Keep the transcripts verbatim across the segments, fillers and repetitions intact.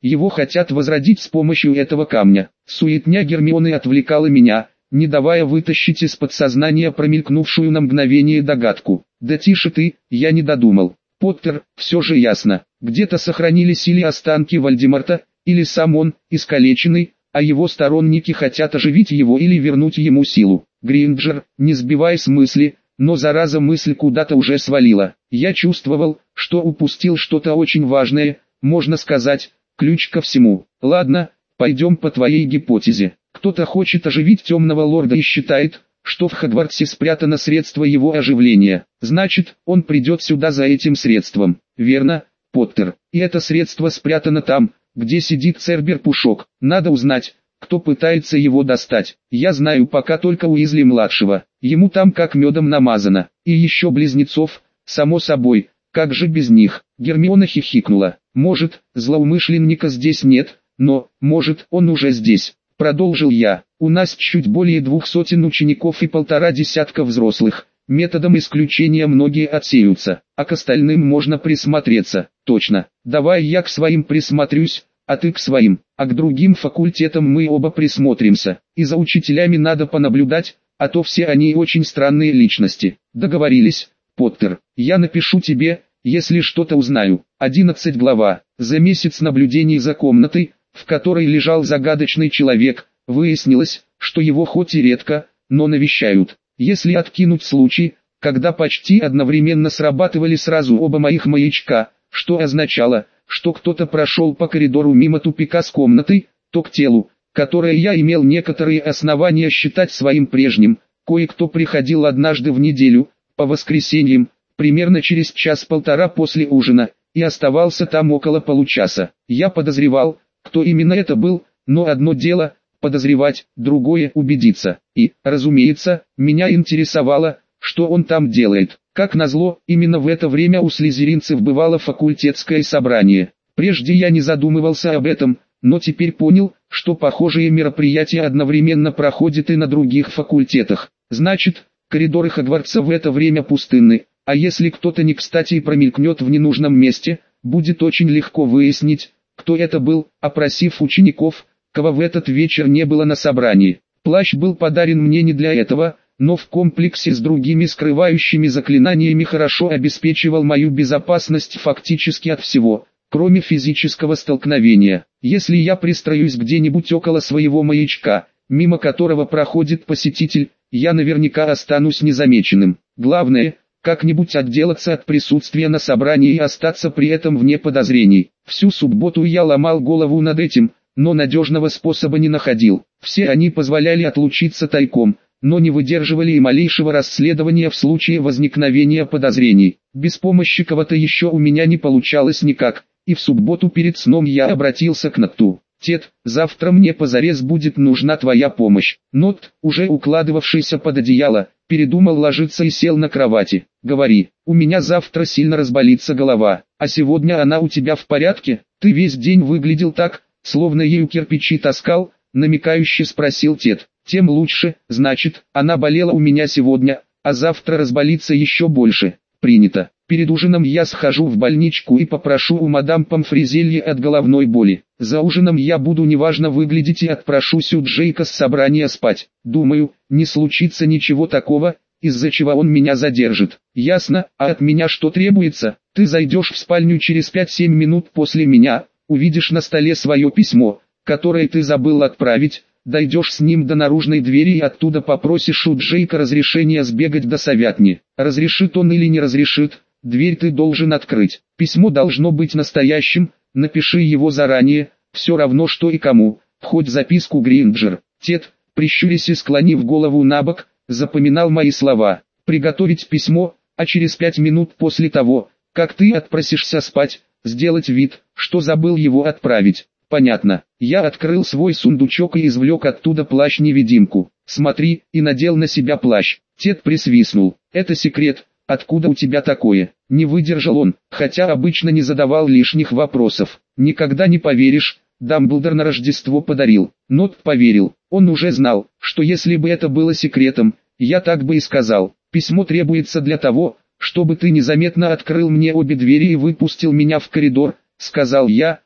Его хотят возродить с помощью этого камня. Суетня Гермионы отвлекала меня, не давая вытащить из подсознания промелькнувшую на мгновение догадку. «Да тише ты, я не додумал. Поттер, все же ясно. Где-то сохранились или останки Вольдеморта, или сам он, искалеченный, а его сторонники хотят оживить его или вернуть ему силу». Гринджер, не сбивай с мысли, но зараза мысль куда-то уже свалила. Я чувствовал, что упустил что-то очень важное, можно сказать, ключ ко всему. Ладно, пойдем по твоей гипотезе. Кто-то хочет оживить темного лорда и считает, что в Хогвартсе спрятано средство его оживления. Значит, он придет сюда за этим средством. Верно, Поттер. И это средство спрятано там, где сидит Цербер-Пушок. Надо узнать, кто пытается его достать. Я знаю пока только Уизли-младшего. Ему там как медом намазано. И еще близнецов, само собой, как же без них. Гермиона хихикнула. Может, злоумышленника здесь нет, но, может, он уже здесь. Продолжил я. У нас чуть более двух сотен учеников и полтора десятка взрослых. Методом исключения многие отсеются, а к остальным можно присмотреться. Точно. Давай я к своим присмотрюсь, а ты к своим. А к другим факультетам мы оба присмотримся. И за учителями надо понаблюдать, а то все они очень странные личности. Договорились, Поттер. Я напишу тебе, если что-то узнаю. одиннадцатая глава. За месяц наблюдений за комнатой, в которой лежал загадочный человек, выяснилось, что его хоть и редко, но навещают. Если откинуть случай, когда почти одновременно срабатывали сразу оба моих маячка, что означало, что кто-то прошел по коридору мимо тупика с комнатой, то к телу, которое я имел некоторые основания считать своим прежним, кое-кто приходил однажды в неделю, по воскресеньям, примерно через час-полтора после ужина, и оставался там около получаса. Я подозревал, кто именно это был, но одно дело – подозревать, другое – убедиться. И, разумеется, меня интересовало, что он там делает. Как назло, именно в это время у слизеринцев бывало факультетское собрание. Прежде я не задумывался об этом, но теперь понял, что похожие мероприятия одновременно проходят и на других факультетах. Значит, коридоры Хогвартса в это время пустынны, а если кто-то не кстати и промелькнет в ненужном месте, будет очень легко выяснить, кто это был, опросив учеников, кого в этот вечер не было на собрании. Плащ был подарен мне не для этого, но в комплексе с другими скрывающими заклинаниями хорошо обеспечивал мою безопасность фактически от всего, кроме физического столкновения. Если я пристроюсь где-нибудь около своего маячка, мимо которого проходит посетитель, я наверняка останусь незамеченным. Главное, как-нибудь отделаться от присутствия на собрании и остаться при этом вне подозрений. Всю субботу я ломал голову над этим, но надежного способа не находил. Все они позволяли отлучиться тайком, но не выдерживали и малейшего расследования в случае возникновения подозрений. Без помощи кого-то еще у меня не получалось никак, и в субботу перед сном я обратился к Нотту. «Тед, завтра мне позарез будет нужна твоя помощь». Нотт, уже укладывавшийся под одеяло, передумал ложиться и сел на кровати. «Говори, у меня завтра сильно разболится голова, а сегодня она у тебя в порядке? Ты весь день выглядел так, словно ею кирпичи таскал», намекающе спросил Тед. «Тем лучше, значит, она болела у меня сегодня, а завтра разболится еще больше». «Принято. Перед ужином я схожу в больничку и попрошу у мадам Помфризелье от головной боли. За ужином я буду неважно выглядеть и отпрошусь у Джейка с собрания спать. Думаю, не случится ничего такого, из-за чего он меня задержит». «Ясно, а от меня что требуется? Ты зайдешь в спальню через пять-семь минут после меня, увидишь на столе свое письмо, которое ты забыл отправить, дойдешь с ним до наружной двери и оттуда попросишь у Джейка разрешения сбегать до совятни. Разрешит он или не разрешит, дверь ты должен открыть. Письмо должно быть настоящим, напиши его заранее, все равно что и кому, хоть записку Гринджер». Тед, прищурясь и склонив голову набок, запоминал мои слова. «Приготовить письмо, а через пять минут после того, как ты отпросишься спать, сделать вид, что забыл его отправить». «Понятно». Я открыл свой сундучок и извлек оттуда плащ-невидимку. «Смотри», и надел на себя плащ. Тед присвистнул. «Это секрет, откуда у тебя такое?» Не выдержал он, хотя обычно не задавал лишних вопросов. «Никогда не поверишь, Дамблдор на Рождество подарил». Нотт поверил. Он уже знал, что если бы это было секретом, я так бы и сказал. «Письмо требуется для того, чтобы ты незаметно открыл мне обе двери и выпустил меня в коридор», — сказал я,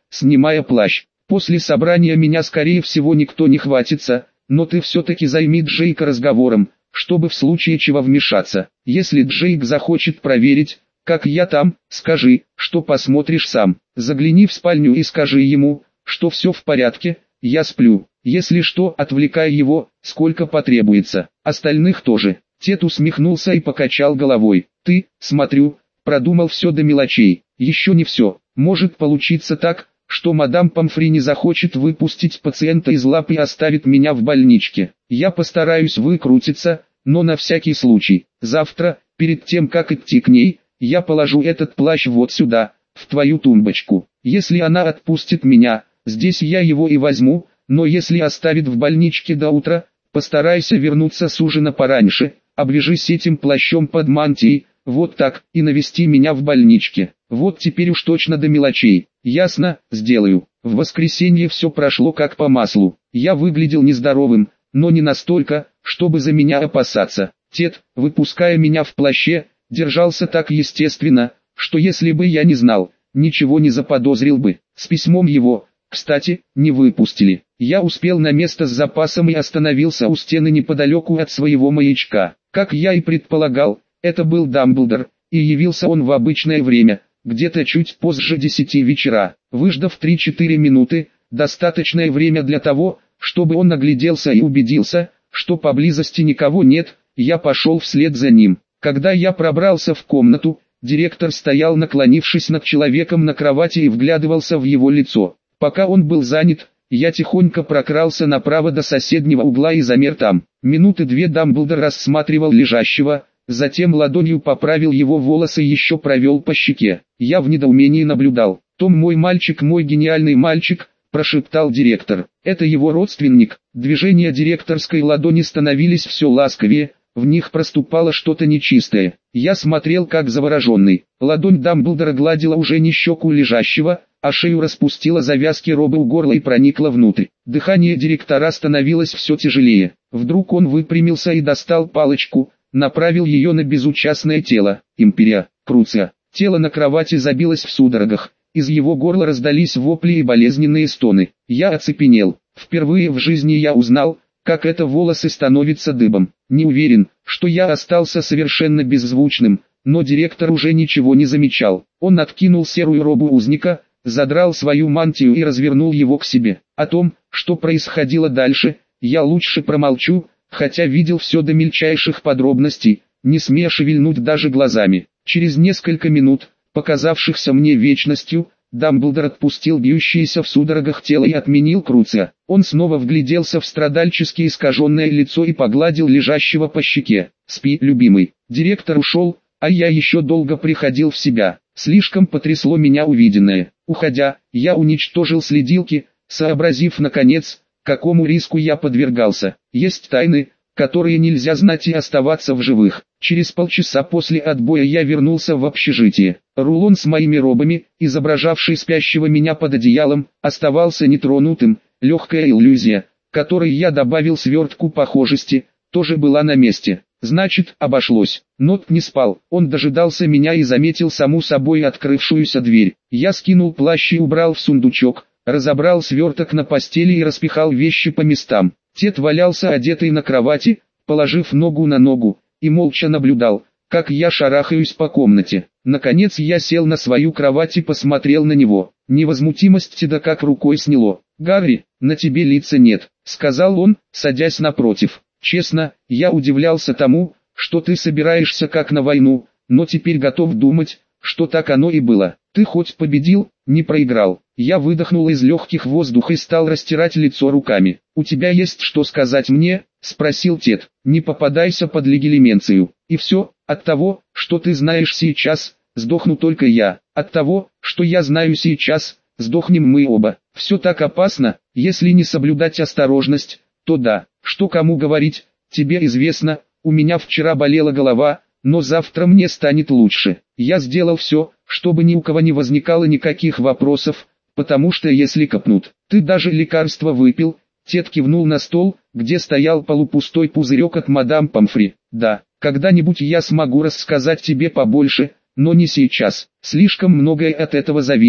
снимая плащ. После собрания меня скорее всего никто не хватится, но ты все-таки займи Джейка разговором, чтобы в случае чего вмешаться. Если Джейк захочет проверить, как я там, скажи, что посмотришь сам. Загляни в спальню и скажи ему, что все в порядке, я сплю. Если что, отвлекай его, сколько потребуется. Остальных тоже. Тед усмехнулся и покачал головой. Ты, смотрю, продумал все до мелочей. Еще не все. Может получиться так, что мадам Помфри не захочет выпустить пациента из лап и оставит меня в больничке. Я постараюсь выкрутиться, но на всякий случай. Завтра, перед тем как идти к ней, я положу этот плащ вот сюда, в твою тумбочку. Если она отпустит меня, здесь я его и возьму, но если оставит в больничке до утра, постарайся вернуться с ужина пораньше, обвяжись этим плащом под мантией, вот так, и навести меня в больничке. Вот теперь уж точно до мелочей. Ясно, сделаю. В воскресенье все прошло как по маслу. Я выглядел нездоровым, но не настолько, чтобы за меня опасаться. Тед, выпуская меня в плаще, держался так естественно, что если бы я не знал, ничего не заподозрил бы. С письмом его, кстати, не выпустили. Я успел на место с запасом и остановился у стены неподалеку от своего маячка. Как я и предполагал, это был Дамблдор, и явился он в обычное время, где-то чуть позже десяти вечера. Выждав три-четыре минуты, достаточное время для того, чтобы он огляделся и убедился, что поблизости никого нет, я пошел вслед за ним. Когда я пробрался в комнату, директор стоял, наклонившись над человеком на кровати, и вглядывался в его лицо. Пока он был занят, я тихонько прокрался направо до соседнего угла и замер там. Минуты две Дамблдор рассматривал лежащего, затем ладонью поправил его волосы и еще провел по щеке. Я в недоумении наблюдал. «Том, мой мальчик, мой гениальный мальчик», – прошептал директор. «Это его родственник». Движения директорской ладони становились все ласковее, в них проступало что-то нечистое. Я смотрел как завороженный. Ладонь Дамблдора гладила уже не щеку лежащего, а шею распустила завязки роба у горла и проникла внутрь. Дыхание директора становилось все тяжелее. Вдруг он выпрямился и достал палочку, направил ее на безучастное тело. Империя, Круция. Тело на кровати забилось в судорогах. Из его горла раздались вопли и болезненные стоны. Я оцепенел. Впервые в жизни я узнал, как это волосы становятся дыбом. Не уверен, что я остался совершенно беззвучным, но директор уже ничего не замечал. Он откинул серую робу узника, задрал свою мантию и развернул его к себе. О том, что происходило дальше, я лучше промолчу, хотя видел все до мельчайших подробностей, не смея шевельнуть даже глазами. Через несколько минут, показавшихся мне вечностью, Дамблдор отпустил бьющееся в судорогах тело и отменил Круция. Он снова вгляделся в страдальчески искаженное лицо и погладил лежащего по щеке. «Спи, любимый». Директор ушел, а я еще долго приходил в себя. Слишком потрясло меня увиденное. Уходя, я уничтожил следилки, сообразив наконец, какому риску я подвергался. Есть тайны, которые нельзя знать и оставаться в живых. Через полчаса после отбоя я вернулся в общежитие. Рулон с моими робами, изображавший спящего меня под одеялом, оставался нетронутым. Легкая иллюзия, которой я добавил свертку похожести, тоже была на месте. Значит, обошлось. Нот не спал. Он дожидался меня и заметил саму собой открывшуюся дверь. Я скинул плащ и убрал в сундучок, разобрал сверток на постели и распихал вещи по местам. Тед валялся одетый на кровати, положив ногу на ногу, и молча наблюдал, как я шарахаюсь по комнате. Наконец я сел на свою кровать и посмотрел на него. Невозмутимость Теда как рукой сняло. «Гарри, на тебе лица нет», — сказал он, садясь напротив. «Честно, я удивлялся тому, что ты собираешься как на войну, но теперь готов думать, что так оно и было. Ты хоть победил, не проиграл». Я выдохнул из легких воздух и стал растирать лицо руками. «У тебя есть что сказать мне?» — спросил Тед. «Не попадайся под легилименцию. И все, от того, что ты знаешь сейчас, сдохну только я. От того, что я знаю сейчас, сдохнем мы оба. Все так опасно, если не соблюдать осторожность, то да. Что кому говорить, тебе известно, у меня вчера болела голова, но завтра мне станет лучше. Я сделал все, чтобы ни у кого не возникало никаких вопросов, потому что если копнут, ты даже лекарство выпил». Тед кивнул на стол, где стоял полупустой пузырек от мадам Помфри. «Да, когда-нибудь я смогу рассказать тебе побольше, но не сейчас. Слишком многое от этого зависит.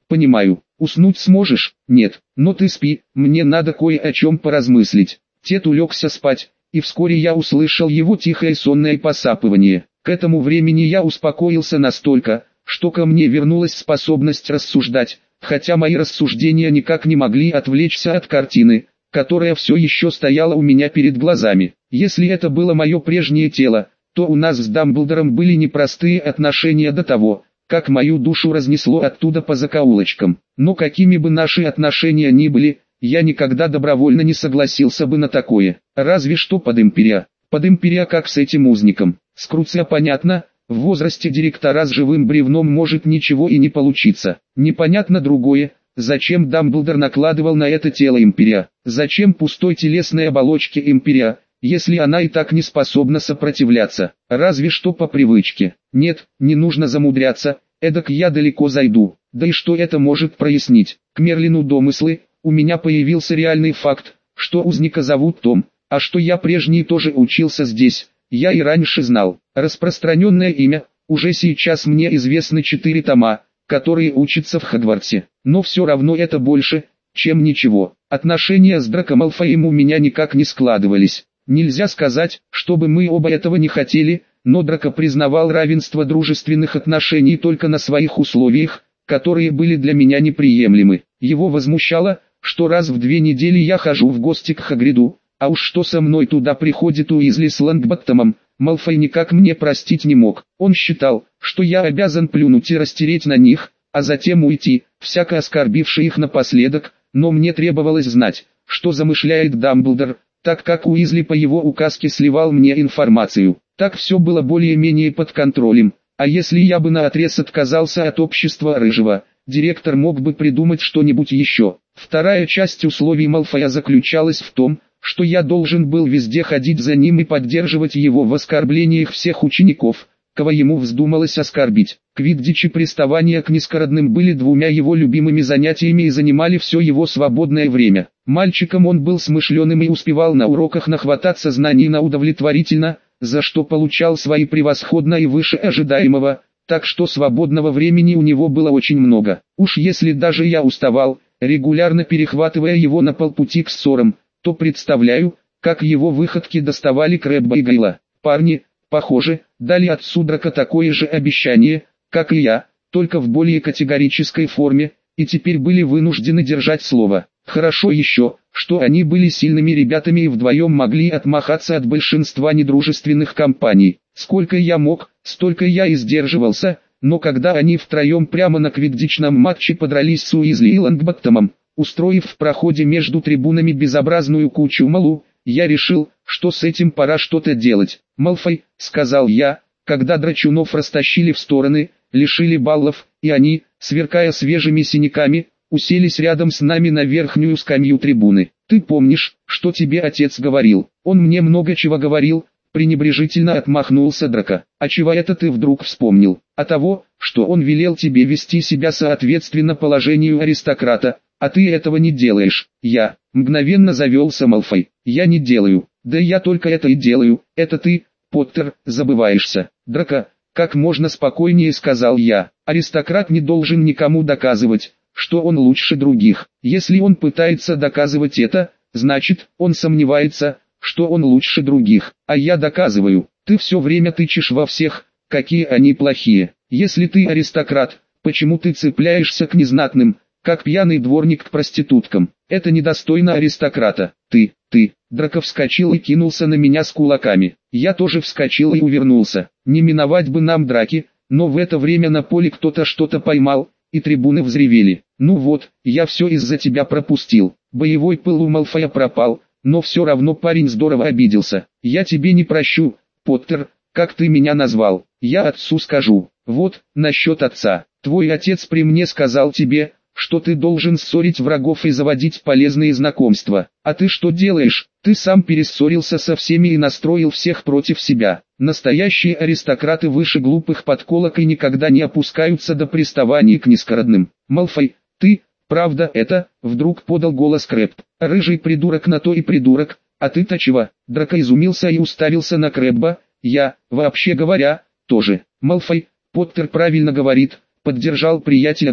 Понимаю. Уснуть сможешь? Нет. Но ты спи, мне надо кое о чем поразмыслить. Тед улегся спать, и вскоре я услышал его тихое сонное посапывание. К этому времени я успокоился настолько, что ко мне вернулась способность рассуждать, хотя мои рассуждения никак не могли отвлечься от картины, которая все еще стояла у меня перед глазами. Если это было мое прежнее тело, то у нас с Дамблдором были непростые отношения до того, как мою душу разнесло оттуда по закоулочкам. Но какими бы наши отношения ни были, я никогда добровольно не согласился бы на такое. Разве что под империя. Под империя как с этим узником. С Круция понятно, в возрасте директора с живым бревном может ничего и не получиться. Непонятно другое, зачем Дамблдор накладывал на это тело империя. Зачем пустой телесной оболочке империя, если она и так не способна сопротивляться, разве что по привычке. Нет, не нужно замудряться, эдак я далеко зайду. Да и что это может прояснить? К Мерлину домыслы, у меня появился реальный факт, что узника зовут Том, а что я прежний тоже учился здесь, я и раньше знал. Распространенное имя, уже сейчас мне известны четыре тома, которые учатся в Хогвартсе, но все равно это больше, чем ничего. Отношения с Драко Малфоем у меня никак не складывались. Нельзя сказать, чтобы мы оба этого не хотели, но Драко признавал равенство дружественных отношений только на своих условиях, которые были для меня неприемлемы. Его возмущало, что раз в две недели я хожу в гости к Хагриду, а уж что со мной туда приходит Уизли с Лонгботтомом, Малфой никак мне простить не мог. Он считал, что я обязан плюнуть и растереть на них, а затем уйти, всяко оскорбивши их напоследок, но мне требовалось знать, что замышляет Дамблдор, так как Уизли по его указке сливал мне информацию. Так все было более-менее под контролем, а если я бы наотрез отказался от общества Рыжего, директор мог бы придумать что-нибудь еще. Вторая часть условий Малфоя заключалась в том, что я должен был везде ходить за ним и поддерживать его в оскорблениях всех учеников, кого ему вздумалось оскорбить. Квиддич и приставания к низкородным были двумя его любимыми занятиями и занимали все его свободное время. Мальчиком он был смышленым и успевал на уроках нахвататься знаний на удовлетворительно, за что получал свои превосходно и выше ожидаемого, так что свободного времени у него было очень много. Уж если даже я уставал, регулярно перехватывая его на полпути к ссорам, то представляю, как его выходки доставали Крэбба и Гайла. Парни, похоже, дали отцу Драко такое же обещание, как и я, только в более категорической форме, и теперь были вынуждены держать слово. Хорошо еще, что они были сильными ребятами и вдвоем могли отмахаться от большинства недружественных компаний. Сколько я мог, столько я и сдерживался, но когда они втроем прямо на квиддичном матче подрались с Уизли и Лонгботтомом, устроив в проходе между трибунами безобразную кучу малу, я решил, что с этим пора что-то делать. «Малфой», — сказал я, когда драчунов растащили в стороны, лишили баллов, и они, сверкая свежими синяками, уселись рядом с нами на верхнюю скамью трибуны. «Ты помнишь, что тебе отец говорил?» «Он мне много чего говорил», — пренебрежительно отмахнулся Драко. «А чего это ты вдруг вспомнил?» «А того, что он велел тебе вести себя соответственно положению аристократа, а ты этого не делаешь». Я мгновенно завелся Малфой. «Я не делаю». «Да я только это и делаю. Это ты, Поттер, забываешься». «Драко, как можно спокойнее», сказал я. «Аристократ не должен никому доказывать, что он лучше других. Если он пытается доказывать это, значит, он сомневается, что он лучше других. А я доказываю. Ты все время тычешь во всех, какие они плохие. Если ты аристократ, почему ты цепляешься к незнатным, как пьяный дворник к проституткам? Это недостойно аристократа. Ты, ты». Драко вскочил и кинулся на меня с кулаками. Я тоже вскочил и увернулся. Не миновать бы нам драки, но в это время на поле кто-то что-то поймал, и трибуны взревели. «Ну вот, я все из-за тебя пропустил». Боевой пыл у Малфоя пропал, но все равно парень здорово обиделся. «Я тебе не прощу, Поттер, как ты меня назвал. Я отцу скажу». «Вот, насчет отца. Твой отец при мне сказал тебе, что ты должен ссорить врагов и заводить полезные знакомства. А ты что делаешь? Ты сам перессорился со всеми и настроил всех против себя. Настоящие аристократы выше глупых подколок и никогда не опускаются до приставаний к низкородным». «Малфой, ты, правда это?» — вдруг подал голос Крэбб. «Рыжий придурок на то и придурок, а ты-то чего?» Драко изумился и уставился на Крэбба. «Я, вообще говоря, тоже». «Малфой, Поттер правильно говорит», — поддержал приятеля Гойл.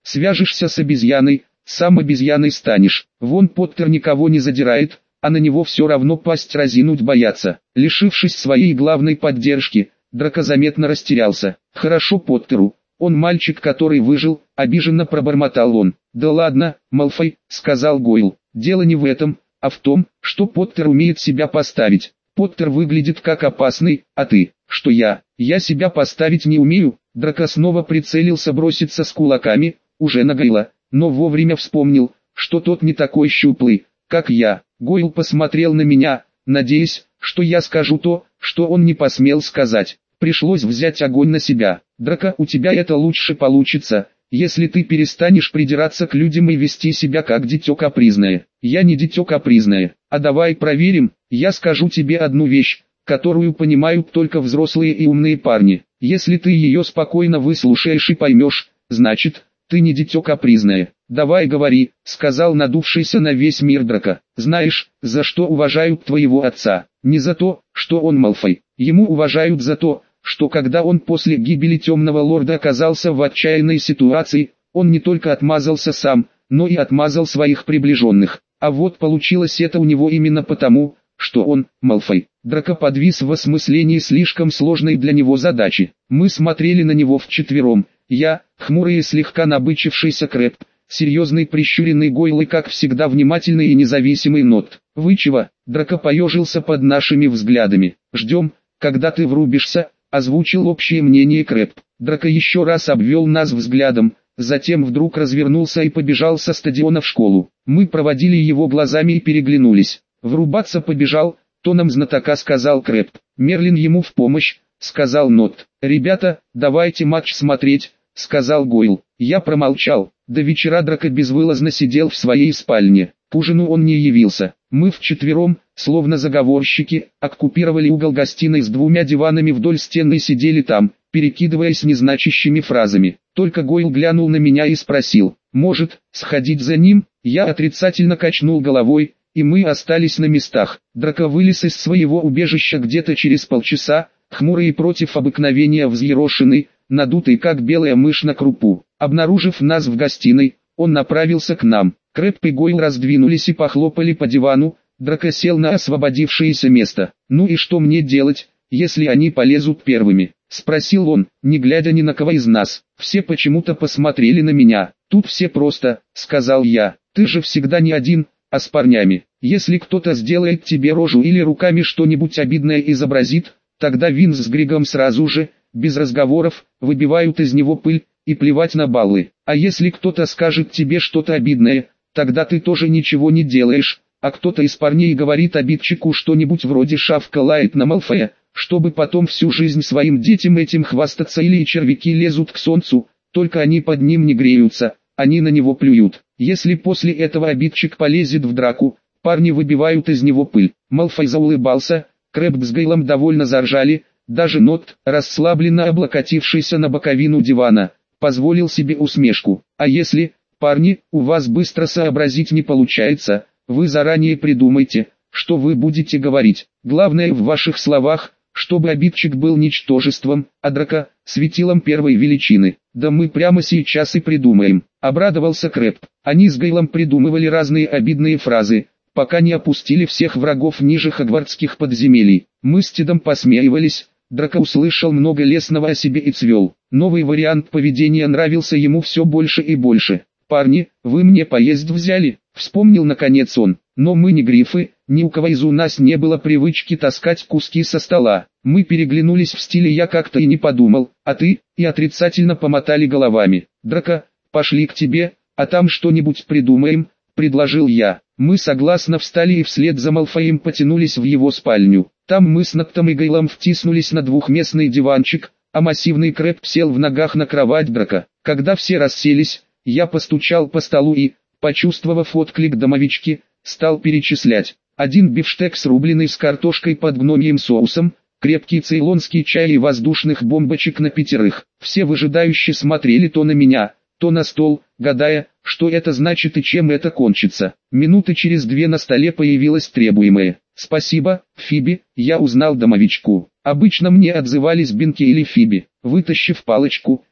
Свяжешься с обезьяной, сам обезьяной станешь. Вон Поттер никого не задирает, а на него все равно пасть разинуть боятся. Лишившись своей главной поддержки, Драко заметно растерялся. Хорошо Поттеру, он мальчик, который выжил, обиженно пробормотал он. Да ладно, Малфой, сказал Гойл, дело не в этом, а в том, что Поттер умеет себя поставить. Поттер выглядит как опасный, а ты, что я, я себя поставить не умею. Драко снова прицелился броситься с кулаками, уже на Гойла, но вовремя вспомнил, что тот не такой щуплый, как я. Гойл посмотрел на меня, надеясь, что я скажу то, что он не посмел сказать. Пришлось взять огонь на себя. Драко, у тебя это лучше получится, если ты перестанешь придираться к людям и вести себя как дитё капризное. Я не дитё капризное. А давай проверим, я скажу тебе одну вещь, которую понимают только взрослые и умные парни. Если ты ее спокойно выслушаешь и поймешь, значит, ты не дитё капризное. Давай говори, сказал надувшийся на весь мир Драко. Знаешь, за что уважают твоего отца? Не за то, что он Малфой. Ему уважают за то, что когда он после гибели Темного Лорда оказался в отчаянной ситуации, он не только отмазался сам, но и отмазал своих приближенных. А вот получилось это у него именно потому, что он, Малфой. Драко подвис в осмыслении слишком сложной для него задачи. Мы смотрели на него вчетвером, я, хмурый и слегка набычившийся Крэб, серьезный прищуренный Гойл и как всегда внимательный и независимый Нот. Вы чего? Драко поежился под нашими взглядами. Ждем, когда ты врубишься, озвучил общее мнение Крэб. Драко еще раз обвел нас взглядом, затем вдруг развернулся и побежал со стадиона в школу. Мы проводили его глазами и переглянулись. Врубаться побежал, тоном знатока сказал Крэб. Мерлин ему в помощь, сказал Нот. Ребята, давайте матч смотреть, сказал Гойл. Я промолчал. До вечера Драко безвылазно сидел в своей спальне. К ужину он не явился. Мы вчетвером, словно заговорщики, оккупировали угол гостиной с двумя диванами вдоль стены и сидели там, перекидываясь незначащими фразами. Только Гойл глянул на меня и спросил, может, сходить за ним? Я отрицательно качнул головой, и мы остались на местах. Драко вылез из своего убежища где-то через полчаса, хмурый и против обыкновения взъерошенный, надутый как белая мышь на крупу. Обнаружив нас в гостиной, он направился к нам. Крэб и Гойл раздвинулись и похлопали по дивану. Драко сел на освободившееся место. «Ну и что мне делать, если они полезут первыми?» — спросил он, не глядя ни на кого из нас. Все почему-то посмотрели на меня. «Тут все просто», — сказал я. «Ты же всегда не один, а с парнями. Если кто-то сделает тебе рожу или руками что-нибудь обидное изобразит, тогда Винс с Григом сразу же, без разговоров, выбивают из него пыль, и плевать на баллы. А если кто-то скажет тебе что-то обидное, тогда ты тоже ничего не делаешь, а кто-то из парней говорит обидчику что-нибудь вроде «шавка лает на Малфоя», чтобы потом всю жизнь своим детям этим хвастаться, или и червяки лезут к солнцу, только они под ним не греются, они на него плюют. Если после этого обидчик полезет в драку, парни выбивают из него пыль. Малфой заулыбался, Крэб с Гейлом довольно заржали, даже Нот, расслабленно облокотившийся на боковину дивана, позволил себе усмешку. А если, парни, у вас быстро сообразить не получается, вы заранее придумайте, что вы будете говорить. Главное в ваших словах, чтобы обидчик был ничтожеством, а Драко — светилом первой величины. Да мы прямо сейчас и придумаем. Обрадовался Крэб. Они с Гейлом придумывали разные обидные фразы, пока не опустили всех врагов ниже хогвартских подземелий. Мы с Тедом посмеивались. Драко услышал много лестного о себе и цвел. Новый вариант поведения нравился ему все больше и больше. «Парни, вы мне поесть взяли?» — вспомнил наконец он. «Но мы не грифы, ни у кого из у нас не было привычки таскать куски со стола». Мы переглянулись в стиле «я как-то и не подумал», а ты, и отрицательно помотали головами. «Драко, пошли к тебе, а там что-нибудь придумаем», — предложил я. Мы согласно встали и вслед за Малфоем потянулись в его спальню. Там мы с Ноттом и Гейлом втиснулись на двухместный диванчик, а массивный Крэб сел в ногах на кровать Драко. Когда все расселись, я постучал по столу и, почувствовав отклик домовички, стал перечислять. Один бифштекс, рубленый с картошкой под гномьим соусом, крепкий цейлонский чай и воздушных бомбочек на пятерых. Все выжидающе смотрели то на меня, то на стол, гадая, что это значит и чем это кончится. Минуты через две на столе появилось требуемое. «Спасибо, Фиби», я узнал домовичку. Обычно мне отзывались Бинки или Фиби. Вытащив палочку,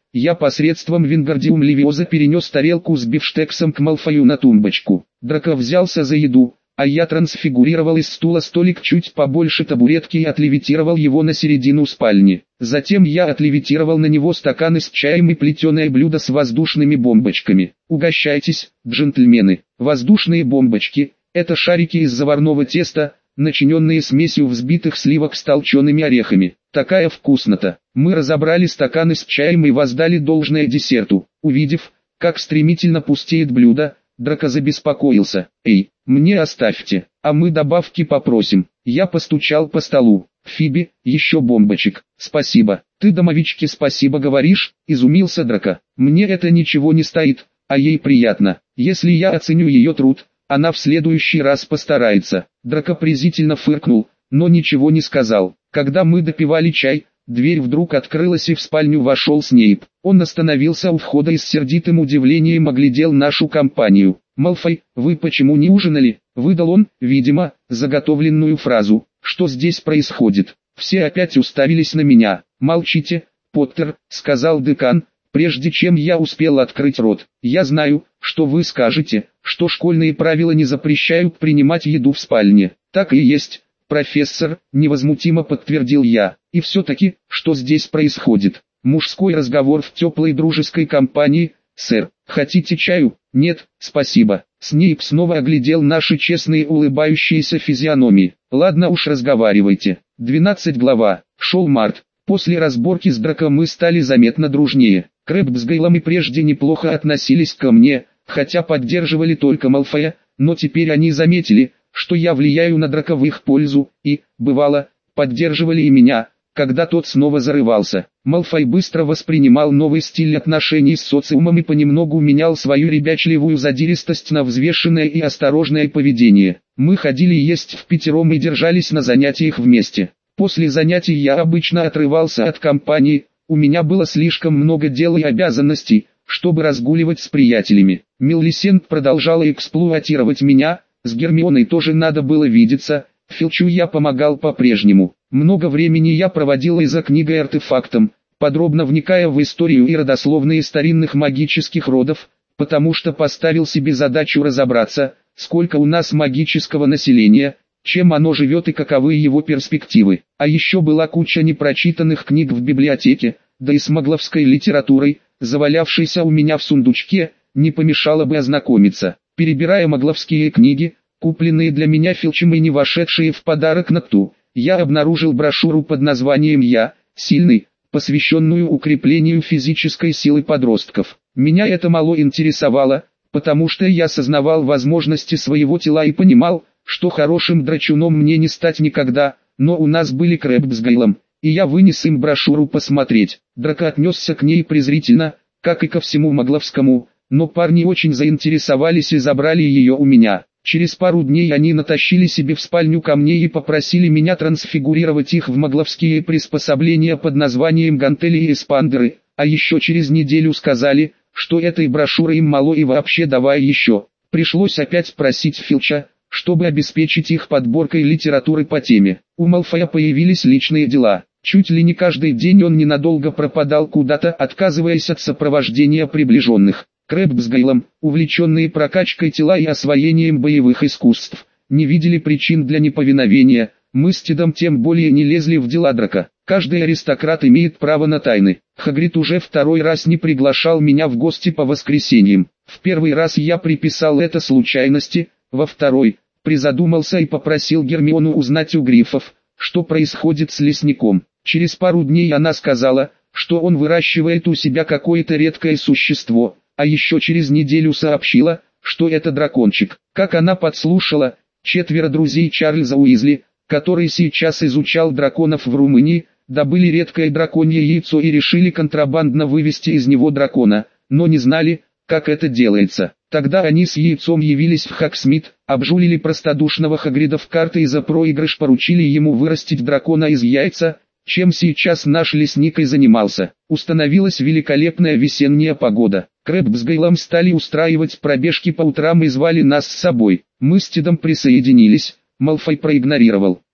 я посредством Вингардиум Левиоза перенес тарелку с бифштексом к Малфою на тумбочку. Драко взялся за еду, а я трансфигурировал из стула столик чуть побольше табуретки и отлевитировал его на середину спальни. Затем я отлевитировал на него стаканы с чаем и плетеное блюдо с воздушными бомбочками. Угощайтесь, джентльмены. Воздушные бомбочки – это шарики из заварного теста, начиненные смесью взбитых сливок с толчеными орехами. Такая вкуснота. Мы разобрали стаканы с чаем и воздали должное десерту. Увидев, как стремительно пустеет блюдо, Драко забеспокоился. «Эй, мне оставьте, а мы добавки попросим». Я постучал по столу. «Фиби, еще бомбочек». «Спасибо». «Ты домовичке спасибо говоришь?» – изумился Драко. «Мне это ничего не стоит, а ей приятно. Если я оценю ее труд, она в следующий раз постарается». Драко презрительно фыркнул, но ничего не сказал. Когда мы допивали чай, дверь вдруг открылась и в спальню вошел Снейп. Он остановился у входа и с сердитым удивлением оглядел нашу компанию. «Малфой, вы почему не ужинали?» — выдал он, видимо, заготовленную фразу. «Что здесь происходит?» Все опять уставились на меня. «Молчите, Поттер», — сказал декан, прежде чем я успел открыть рот. «Я знаю, что вы скажете, что школьные правила не запрещают принимать еду в спальне». «Так и есть, профессор», — невозмутимо подтвердил я. «И все-таки, что здесь происходит?» «Мужской разговор в теплой дружеской компании, сэр. Хотите чаю?» «Нет, спасибо». Снейп снова оглядел наши честные улыбающиеся физиономии. «Ладно уж, разговаривайте». двенадцатая глава. Шел март. После разборки с Драко мы стали заметно дружнее. Крэбб с Гейлом и прежде неплохо относились ко мне, хотя поддерживали только Малфоя, но теперь они заметили, что я влияю на Драко в их пользу, и, бывало, поддерживали и меня, когда тот снова зарывался. Малфой быстро воспринимал новый стиль отношений с социумом и понемногу менял свою ребячливую задиристость на взвешенное и осторожное поведение. Мы ходили есть впятером и держались на занятиях вместе. После занятий я обычно отрывался от компании, у меня было слишком много дел и обязанностей, чтобы разгуливать с приятелями. Милисент продолжала эксплуатировать меня, с Гермионой тоже надо было видеться, Филчу я помогал по-прежнему. Много времени я проводил и за книгой-артефактом, подробно вникая в историю и родословные старинных магических родов, потому что поставил себе задачу разобраться, сколько у нас магического населения, чем оно живет и каковы его перспективы. А еще была куча непрочитанных книг в библиотеке, да и с магловской литературой, завалявшейся у меня в сундучке, не помешало бы ознакомиться. Перебирая магловские книги, купленные для меня Филчем и не вошедшие в подарок на ТУ, я обнаружил брошюру под названием «Я, сильный», посвященную укреплению физической силы подростков. Меня это мало интересовало, потому что я осознавал возможности своего тела и понимал, что хорошим драчуном мне не стать никогда, но у нас были Крэбб с Гейлом, и я вынес им брошюру посмотреть. Драко отнесся к ней презрительно, как и ко всему магловскому, но парни очень заинтересовались и забрали ее у меня. Через пару дней они натащили себе в спальню камней и попросили меня трансфигурировать их в магловские приспособления под названием гантели и эспандеры, а еще через неделю сказали, что этой брошюры им мало и вообще давай еще. Пришлось опять просить Филча, чтобы обеспечить их подборкой литературы по теме. У Малфоя появились личные дела. Чуть ли не каждый день он ненадолго пропадал куда-то, отказываясь от сопровождения приближенных. Крэбб с Гейлом, увлеченные прокачкой тела и освоением боевых искусств, не видели причин для неповиновения, мы с Тедом тем более не лезли в дела Драко. Каждый аристократ имеет право на тайны. Хагрид уже второй раз не приглашал меня в гости по воскресеньям. В первый раз я приписал это случайности, во второй, призадумался и попросил Гермиону узнать у Гриффов, что происходит с лесником. Через пару дней она сказала, что он выращивает у себя какое-то редкое существо, а еще через неделю сообщила, что это дракончик. Как она подслушала, четверо друзей Чарльза Уизли, который сейчас изучал драконов в Румынии, добыли редкое драконье яйцо и решили контрабандно вывести из него дракона, но не знали, как это делается. Тогда они с яйцом явились в Хогсмит, обжулили простодушного Хагрида в карты и за проигрыш поручили ему вырастить дракона из яйца, чем сейчас наш лесник и занимался. Установилась великолепная весенняя погода. Крэбб с Гейлом стали устраивать пробежки по утрам и звали нас с собой. Мы с Тедом присоединились, Малфой проигнорировал.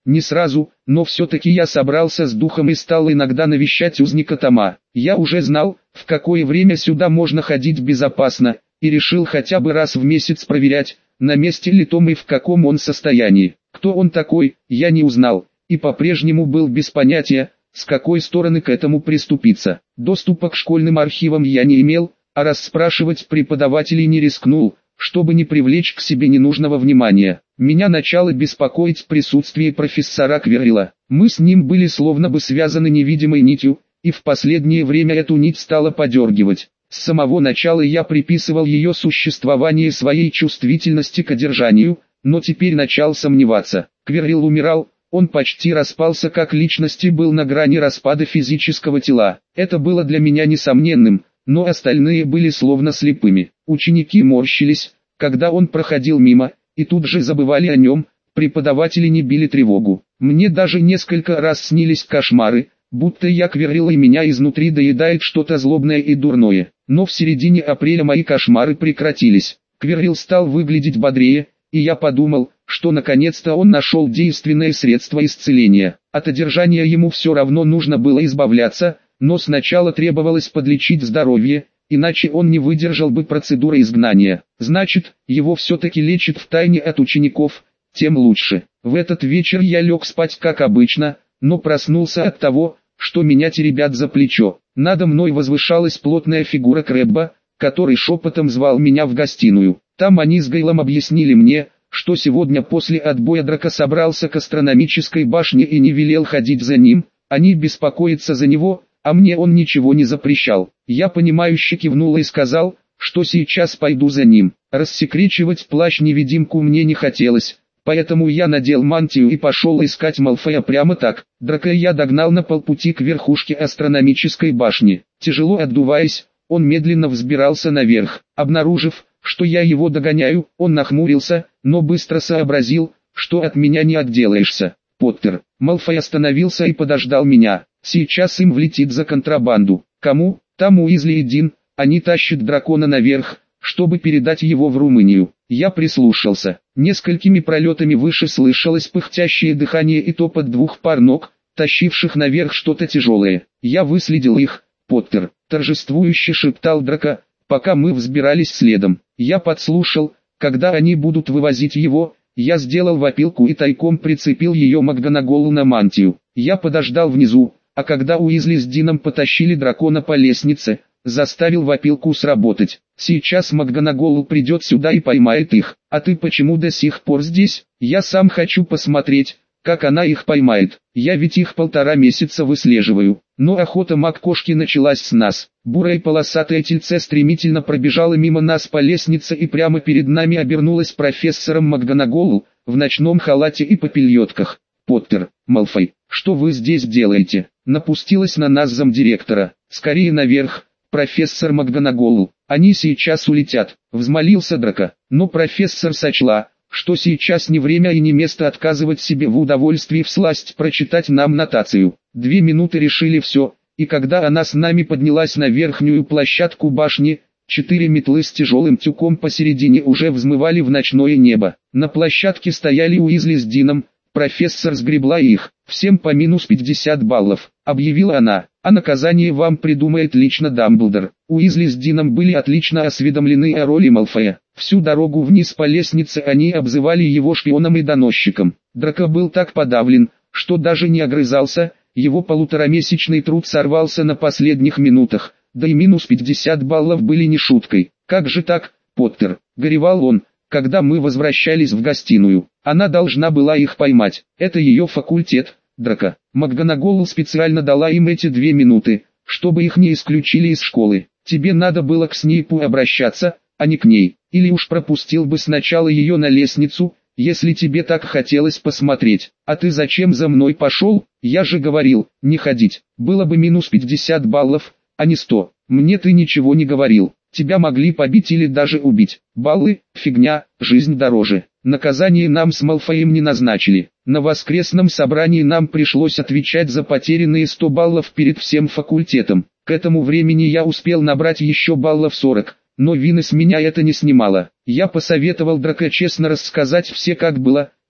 Не сразу, но все-таки я собрался с духом и стал иногда навещать узника Тома. Я уже знал, в какое время сюда можно ходить безопасно, и решил хотя бы раз в месяц проверять, на месте ли Том и в каком он состоянии. Кто он такой, я не узнал, и по-прежнему был без понятия, с какой стороны к этому приступиться. Доступа к школьным архивам я не имел, а расспрашивать преподавателей не рискнул, чтобы не привлечь к себе ненужного внимания. Меня начало беспокоить присутствие профессора Кверрилла. Мы с ним были словно бы связаны невидимой нитью, и в последнее время эту нить стало подергивать. С самого начала я приписывал ее существование своей чувствительности к одержанию, но теперь начал сомневаться. Кверрилл умирал, он почти распался как личность и был на грани распада физического тела. Это было для меня несомненным, но остальные были словно слепыми. Ученики морщились, когда он проходил мимо, и тут же забывали о нем, преподаватели не били тревогу. Мне даже несколько раз снились кошмары, будто я Кверрилл и меня изнутри доедает что-то злобное и дурное. Но в середине апреля мои кошмары прекратились. Кверрилл стал выглядеть бодрее, и я подумал, что наконец-то он нашел действенное средство исцеления. От одержания ему все равно нужно было избавляться, но сначала требовалось подлечить здоровье, иначе он не выдержал бы процедуры изгнания. Значит, его все-таки лечат втайне от учеников, тем лучше. В этот вечер я лег спать как обычно, но проснулся от того, что меня теребят за плечо. Надо мной возвышалась плотная фигура Крэбба, который шепотом звал меня в гостиную. Там они с Гейлом объяснили мне, что сегодня после отбоя Драко собрался к астрономической башне и не велел ходить за ним, они беспокоятся за него, а мне он ничего не запрещал. Я понимающе кивнул и сказал, что сейчас пойду за ним. Рассекречивать плащ-невидимку мне не хотелось, поэтому я надел мантию и пошел искать Малфоя прямо так. Драко я догнал на полпути к верхушке астрономической башни. Тяжело отдуваясь, он медленно взбирался наверх. Обнаружив, что я его догоняю, он нахмурился, но быстро сообразил, что от меня не отделаешься. Поттер. Малфой остановился и подождал меня. Сейчас им влетит за контрабанду. Кому? Там Уизли и Дин. Они тащат дракона наверх, чтобы передать его в Румынию. Я прислушался. Несколькими пролетами выше слышалось пыхтящее дыхание и топот двух пар ног, тащивших наверх что-то тяжелое. Я выследил их. Поттер. Торжествующе шептал Драко, пока мы взбирались следом. Я подслушал, когда они будут вывозить его. Я сделал вопилку и тайком прицепил ее МакГонагалу на мантию. Я подождал внизу, а когда Уизли с Дином потащили дракона по лестнице, заставил вопилку сработать. Сейчас МакГонагалу придет сюда и поймает их. А ты почему до сих пор здесь? Я сам хочу посмотреть, как она их поймает. Я ведь их полтора месяца выслеживаю. Но охота МакКошки началась с нас. Бурое полосатое тельце стремительно пробежало мимо нас по лестнице и прямо перед нами обернулось профессором МакГонагалу, в ночном халате и попельотках. Поттер, Малфой, что вы здесь делаете? Напустилась на нас замдиректора. Скорее наверх, профессор МакГонагалу. Они сейчас улетят, взмолился Драко. Но профессор сочла, что сейчас не время и не место отказывать себе в удовольствии всласть прочитать нам нотацию. Две минуты решили все, и когда она с нами поднялась на верхнюю площадку башни, четыре метлы с тяжелым тюком посередине уже взмывали в ночное небо. На площадке стояли Уизли с Дином, профессор сгребла их, всем по минус пятьдесят баллов, объявила она, а наказание вам придумает лично Дамблдор. Уизли с Дином были отлично осведомлены о роли Малфоя. Всю дорогу вниз по лестнице они обзывали его шпионом и доносчиком. Драко был так подавлен, что даже не огрызался, его полуторамесячный труд сорвался на последних минутах, да и минус пятьдесят баллов были не шуткой. Как же так, Поттер, горевал он, когда мы возвращались в гостиную. Она должна была их поймать, это ее факультет, Драко. МакГонагалу специально дала им эти две минуты, чтобы их не исключили из школы. Тебе надо было к Снейпу обращаться, а не к ней. Или уж пропустил бы сначала ее на лестницу, если тебе так хотелось посмотреть. А ты зачем за мной пошел? Я же говорил, не ходить. Было бы минус пятьдесят баллов, а не сто. Мне ты ничего не говорил. Тебя могли побить или даже убить. Баллы, фигня, жизнь дороже. Наказание нам с Малфоем не назначили. На воскресном собрании нам пришлось отвечать за потерянные сто баллов перед всем факультетом. К этому времени я успел набрать еще баллов сорок, но вины с меня это не снимало. Я посоветовал Драко честно рассказать все как было,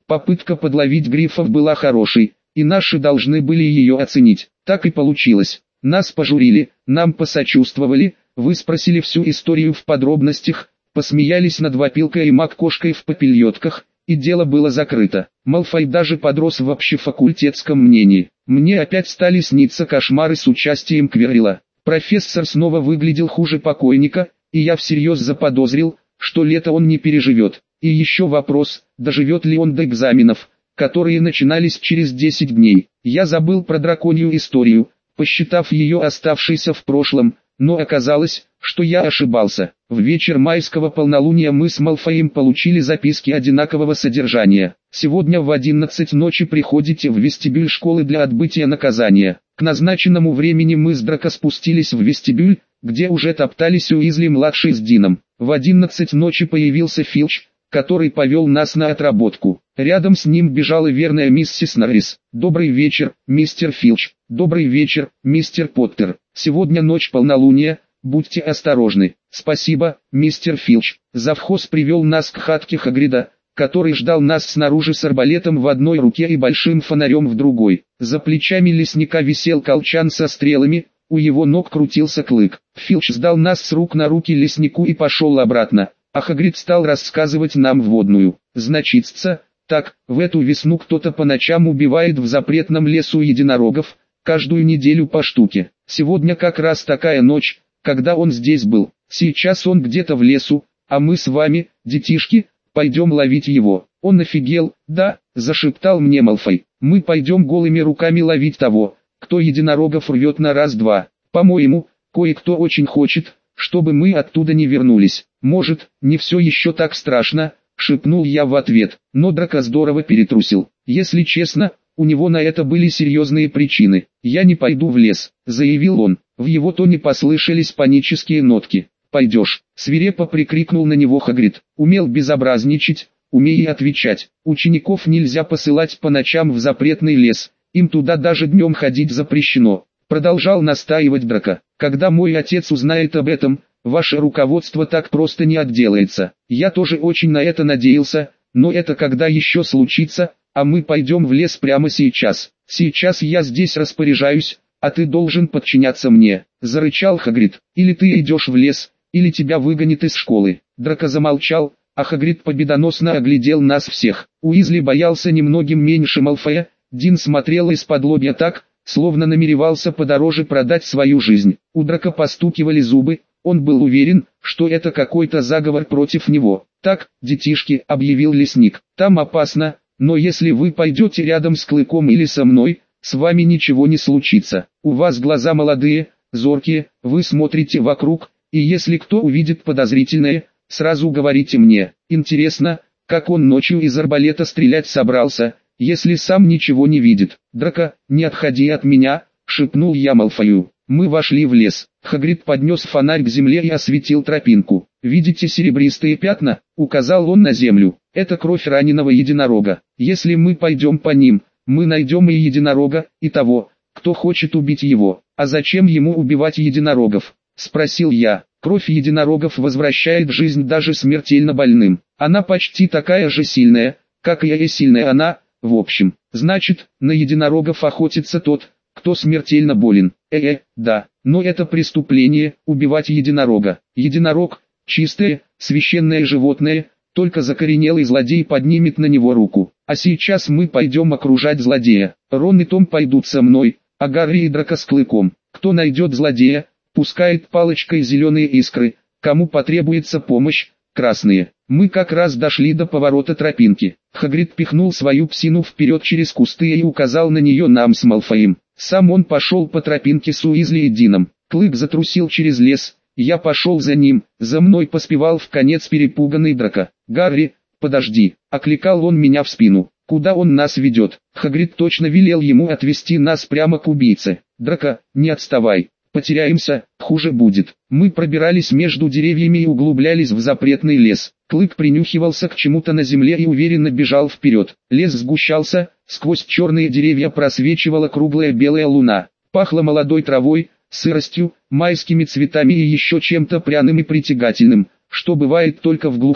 Попытка подловить грифов была хорошей, и наши должны были ее оценить. Так и получилось. Нас пожурили, нам посочувствовали, выспросили всю историю в подробностях, посмеялись над Вопилкой и Маккошкой в попельотках, и дело было закрыто. Малфой даже подрос в общефакультетском мнении. Мне опять стали сниться кошмары с участием Квиррилла. Профессор снова выглядел хуже покойника, и я всерьез заподозрил, что лето он не переживет. И еще вопрос, доживет ли он до экзаменов, которые начинались через десять дней. Я забыл про драконью историю, посчитав ее оставшейся в прошлом, но оказалось, что я ошибался. В вечер майского полнолуния мы с Малфоем получили записки одинакового содержания. Сегодня в одиннадцать ночи приходите в вестибюль школы для отбытия наказания. К назначенному времени мы с Драко спустились в вестибюль, где уже топтались Уизли-младший с Дином. В одиннадцать ночи появился Филч, который повел нас на отработку. Рядом с ним бежала верная миссис Норрис. «Добрый вечер, мистер Филч. Добрый вечер, мистер Поттер. Сегодня ночь полнолуния, будьте осторожны». «Спасибо, мистер Филч». Завхоз привел нас к хатке Хагрида, который ждал нас снаружи с арбалетом в одной руке и большим фонарем в другой. За плечами лесника висел колчан со стрелами, у его ног крутился клык. Филч сдал нас с рук на руки леснику и пошел обратно, а Хагрид стал рассказывать нам вводную. Значится, так, в эту весну кто-то по ночам убивает в запретном лесу единорогов, каждую неделю по штуке. Сегодня как раз такая ночь, когда он здесь был. Сейчас он где-то в лесу, а мы с вами, детишки, пойдем ловить его. Он офигел, да, зашептал мне Малфой. Мы пойдем голыми руками ловить того, кто единорогов рвет на раз-два. По-моему, кое-кто очень хочет, чтобы мы оттуда не вернулись. Может, не все еще так страшно, шепнул я в ответ, но Драко здорово перетрусил. Если честно, у него на это были серьезные причины. «Я не пойду в лес», — заявил он. В его тоне послышались панические нотки. «Пойдешь», — свирепо прикрикнул на него Хагрид. Умел безобразничать, умей и отвечать. Учеников нельзя посылать по ночам в запретный лес, им туда даже днем ходить запрещено. Продолжал настаивать Драко. «Когда мой отец узнает об этом, ваше руководство так просто не отделается. Я тоже очень на это надеялся, но это когда еще случится, а мы пойдем в лес прямо сейчас. Сейчас я здесь распоряжаюсь, а ты должен подчиняться мне», — зарычал Хагрид. «Или ты идешь в лес, или тебя выгонят из школы». Драко замолчал, а Хагрид победоносно оглядел нас всех. Уизли боялся немногим меньше Малфоя, Дин смотрел из-под лобья так, словно намеревался подороже продать свою жизнь. У Драко постукивали зубы, он был уверен, что это какой-то заговор против него. «Так, детишки», — объявил лесник, — «там опасно, но если вы пойдете рядом с Клыком или со мной, с вами ничего не случится. У вас глаза молодые, зоркие, вы смотрите вокруг, и если кто увидит подозрительное, сразу говорите мне. Интересно, как он ночью из арбалета стрелять собрался, если сам ничего не видит». «Драко, не отходи от меня», — шепнул я Малфою. Мы вошли в лес. Хагрид поднес фонарь к земле и осветил тропинку. «Видите серебристые пятна?» — указал он на землю. «Это кровь раненого единорога. Если мы пойдем по ним, мы найдем и единорога, и того, кто хочет убить его». «А зачем ему убивать единорогов?» — спросил я. «Кровь единорогов возвращает жизнь даже смертельно больным. Она почти такая же сильная, как и я и сильная она, в общем. Значит, на единорогов охотится тот, кто смертельно болен. Э-э, да, но это преступление, убивать единорога. Единорог – чистое, священное животное, только закоренелый злодей поднимет на него руку. А сейчас мы пойдем окружать злодея. Рон и Том пойдут со мной, а Гарри и Драко с Клыком. Кто найдет злодея, пускает палочкой зеленые искры, кому потребуется помощь – красные». Мы как раз дошли до поворота тропинки. Хагрид пихнул свою псину вперед через кусты и указал на нее нам с Малфоем. Сам он пошел по тропинке с Уизли и Дином. Клык затрусил через лес, я пошел за ним, за мной поспевал вконец перепуганный Драко. «Гарри, подожди!» — окликал он меня в спину. «Куда он нас ведет?» Хагрид точно велел ему отвести нас прямо к убийце. «Драко, не отставай! Потеряемся, хуже будет». Мы пробирались между деревьями и углублялись в запретный лес. Клык принюхивался к чему-то на земле и уверенно бежал вперед. Лес сгущался, сквозь черные деревья просвечивала круглая белая луна. Пахло молодой травой, сыростью, майскими цветами и еще чем-то пряным и притягательным, что бывает только в глухом,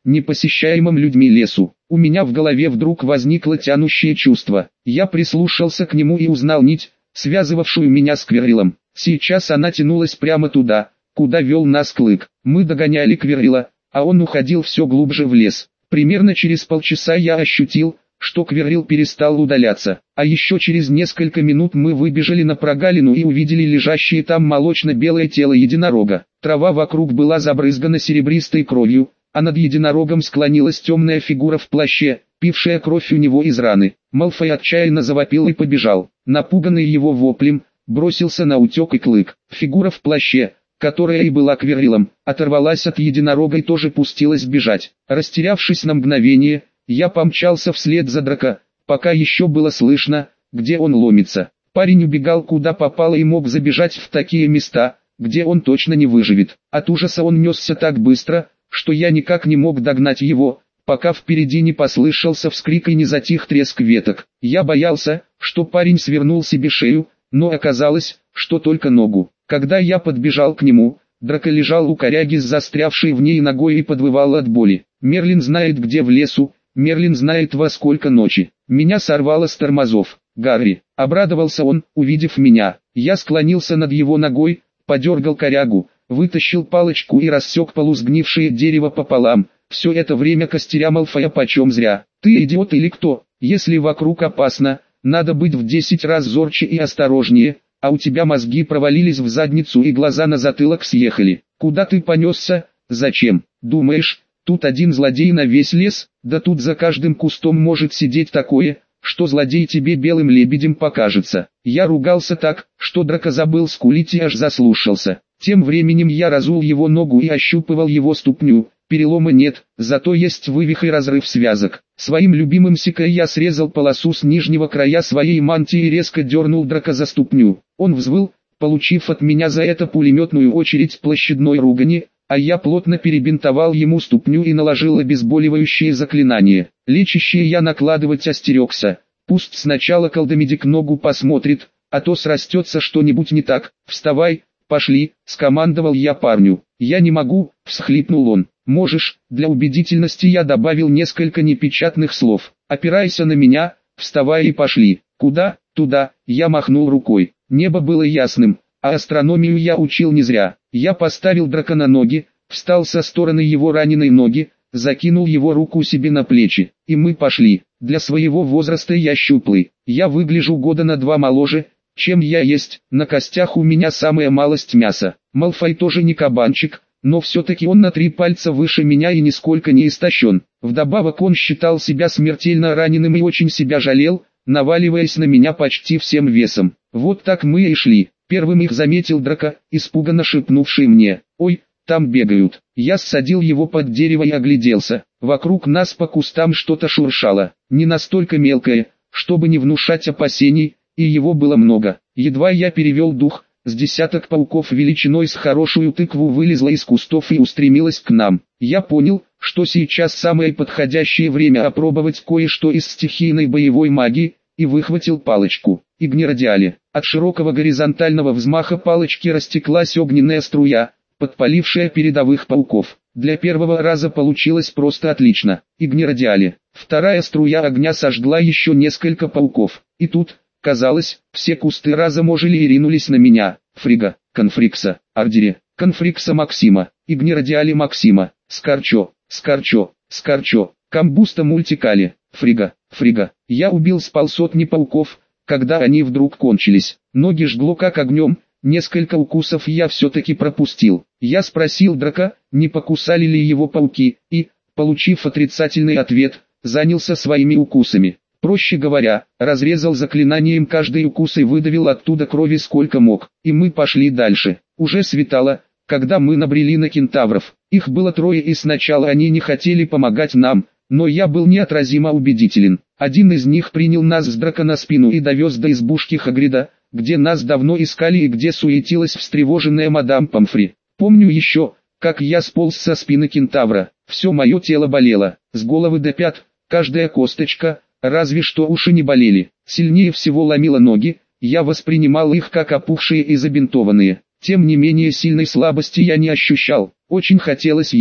непосещаемом людьми лесу. У меня в голове вдруг возникло тянущее чувство. Я прислушался к нему и узнал нить, связывавшую меня с Квирриллом. Сейчас она тянулась прямо туда, куда вел нас Клык. Мы догоняли Квиррилла, а он уходил все глубже в лес. Примерно через полчаса я ощутил, что Квиррилл перестал удаляться, а еще через несколько минут мы выбежали на прогалину и увидели лежащее там молочно-белое тело единорога. Трава вокруг была забрызгана серебристой кровью, а над единорогом склонилась темная фигура в плаще, пившая кровь у него из раны. Малфой отчаянно завопил и побежал. Напуганный его воплем, бросился на утек и Клык. Фигура в плаще, которая и была Квирриллом, оторвалась от единорога и тоже пустилась бежать. Растерявшись на мгновение, я помчался вслед за Драко, пока еще было слышно, где он ломится. Парень убегал куда попало и мог забежать в такие места, где он точно не выживет. От ужаса он несся так быстро, что я никак не мог догнать его, пока впереди не послышался вскрик и не затих треск веток. Я боялся, что парень свернул себе шею, но оказалось, что только ногу. Когда я подбежал к нему, Драко лежал у коряги с застрявшей в ней ногой и подвывал от боли. Мерлин знает где в лесу, Мерлин знает во сколько ночи. Меня сорвало с тормозов. Гарри, обрадовался он, увидев меня. Я склонился над его ногой, подергал корягу, вытащил палочку и рассек полусгнившее дерево пополам. Все это время костеря Малфоя почем зря. Ты идиот или кто? Если вокруг опасно, надо быть в десять раз зорче и осторожнее, а у тебя мозги провалились в задницу и глаза на затылок съехали. Куда ты понесся? Зачем? Думаешь, тут один злодей на весь лес? Да тут за каждым кустом может сидеть такое, что злодей тебе белым лебедем покажется. Я ругался так, что Драко забыл скулить и аж заслушался. Тем временем я разул его ногу и ощупывал его ступню. Перелома нет, зато есть вывих и разрыв связок. Своим любимым секой я срезал полосу с нижнего края своей мантии и резко дернул Драко за ступню. Он взвыл, получив от меня за это пулеметную очередь площадной ругани, а я плотно перебинтовал ему ступню и наложил обезболивающее заклинание. Лечащее я накладывать остерегся. Пусть сначала колдомедик ногу посмотрит, а то срастется что-нибудь не так. «Вставай, пошли», — скомандовал я парню. «Я не могу», — всхлипнул он. «Можешь», — для убедительности я добавил несколько непечатных слов. «Опирайся на меня, вставай и пошли». «Куда?» «Туда», — я махнул рукой. Небо было ясным, а астрономию я учил не зря. Я поставил Драко на ноги, встал со стороны его раненой ноги, закинул его руку себе на плечи, и мы пошли. Для своего возраста я щуплый, я выгляжу года на два моложе, чем я есть, на костях у меня самая малость мяса. Малфой тоже не кабанчик, но все-таки он на три пальца выше меня и нисколько не истощен. Вдобавок он считал себя смертельно раненым и очень себя жалел, наваливаясь на меня почти всем весом. Вот так мы и шли. Первым их заметил Драко, испуганно шепнувший мне: «Ой, там бегают». Я ссадил его под дерево и огляделся. Вокруг нас по кустам что-то шуршало, не настолько мелкое, чтобы не внушать опасений, и его было много. Едва я перевел дух, с десяток пауков величиной с хорошую тыкву вылезла из кустов и устремилась к нам. Я понял, что сейчас самое подходящее время опробовать кое-что из стихийной боевой магии, и выхватил палочку. Игниродиале. От широкого горизонтального взмаха палочки растеклась огненная струя, подпалившая передовых пауков. Для первого раза получилось просто отлично. Игниродиале. Вторая струя огня сожгла еще несколько пауков. И тут, казалось, все кусты разом ожили и ринулись на меня. Фрига, Конфрикса, Ардере, Конфрикса Максима, Игниродиале Максима, Скорчо, Скорчо, Скорчо, Камбуста Мультикале, Фрига, Фрига. Я убил с полсотни пауков, когда они вдруг кончились. Ноги жгло как огнем, несколько укусов я все-таки пропустил. Я спросил Драко, не покусали ли его пауки, и, получив отрицательный ответ, занялся своими укусами. Проще говоря, разрезал заклинанием каждый укус и выдавил оттуда крови сколько мог, и мы пошли дальше. Уже светало, когда мы набрели на кентавров. Их было трое и сначала они не хотели помогать нам, но я был неотразимо убедителен. Один из них принял нас с Драко на спину и довез до избушки Хагрида, где нас давно искали и где суетилась встревоженная мадам Помфри. Помню еще, как я сполз со спины кентавра. Все мое тело болело, с головы до пят, каждая косточка, разве что уши не болели. Сильнее всего ломило ноги, я воспринимал их как опухшие и забинтованные. Тем не менее сильной слабости я не ощущал, очень хотелось есть.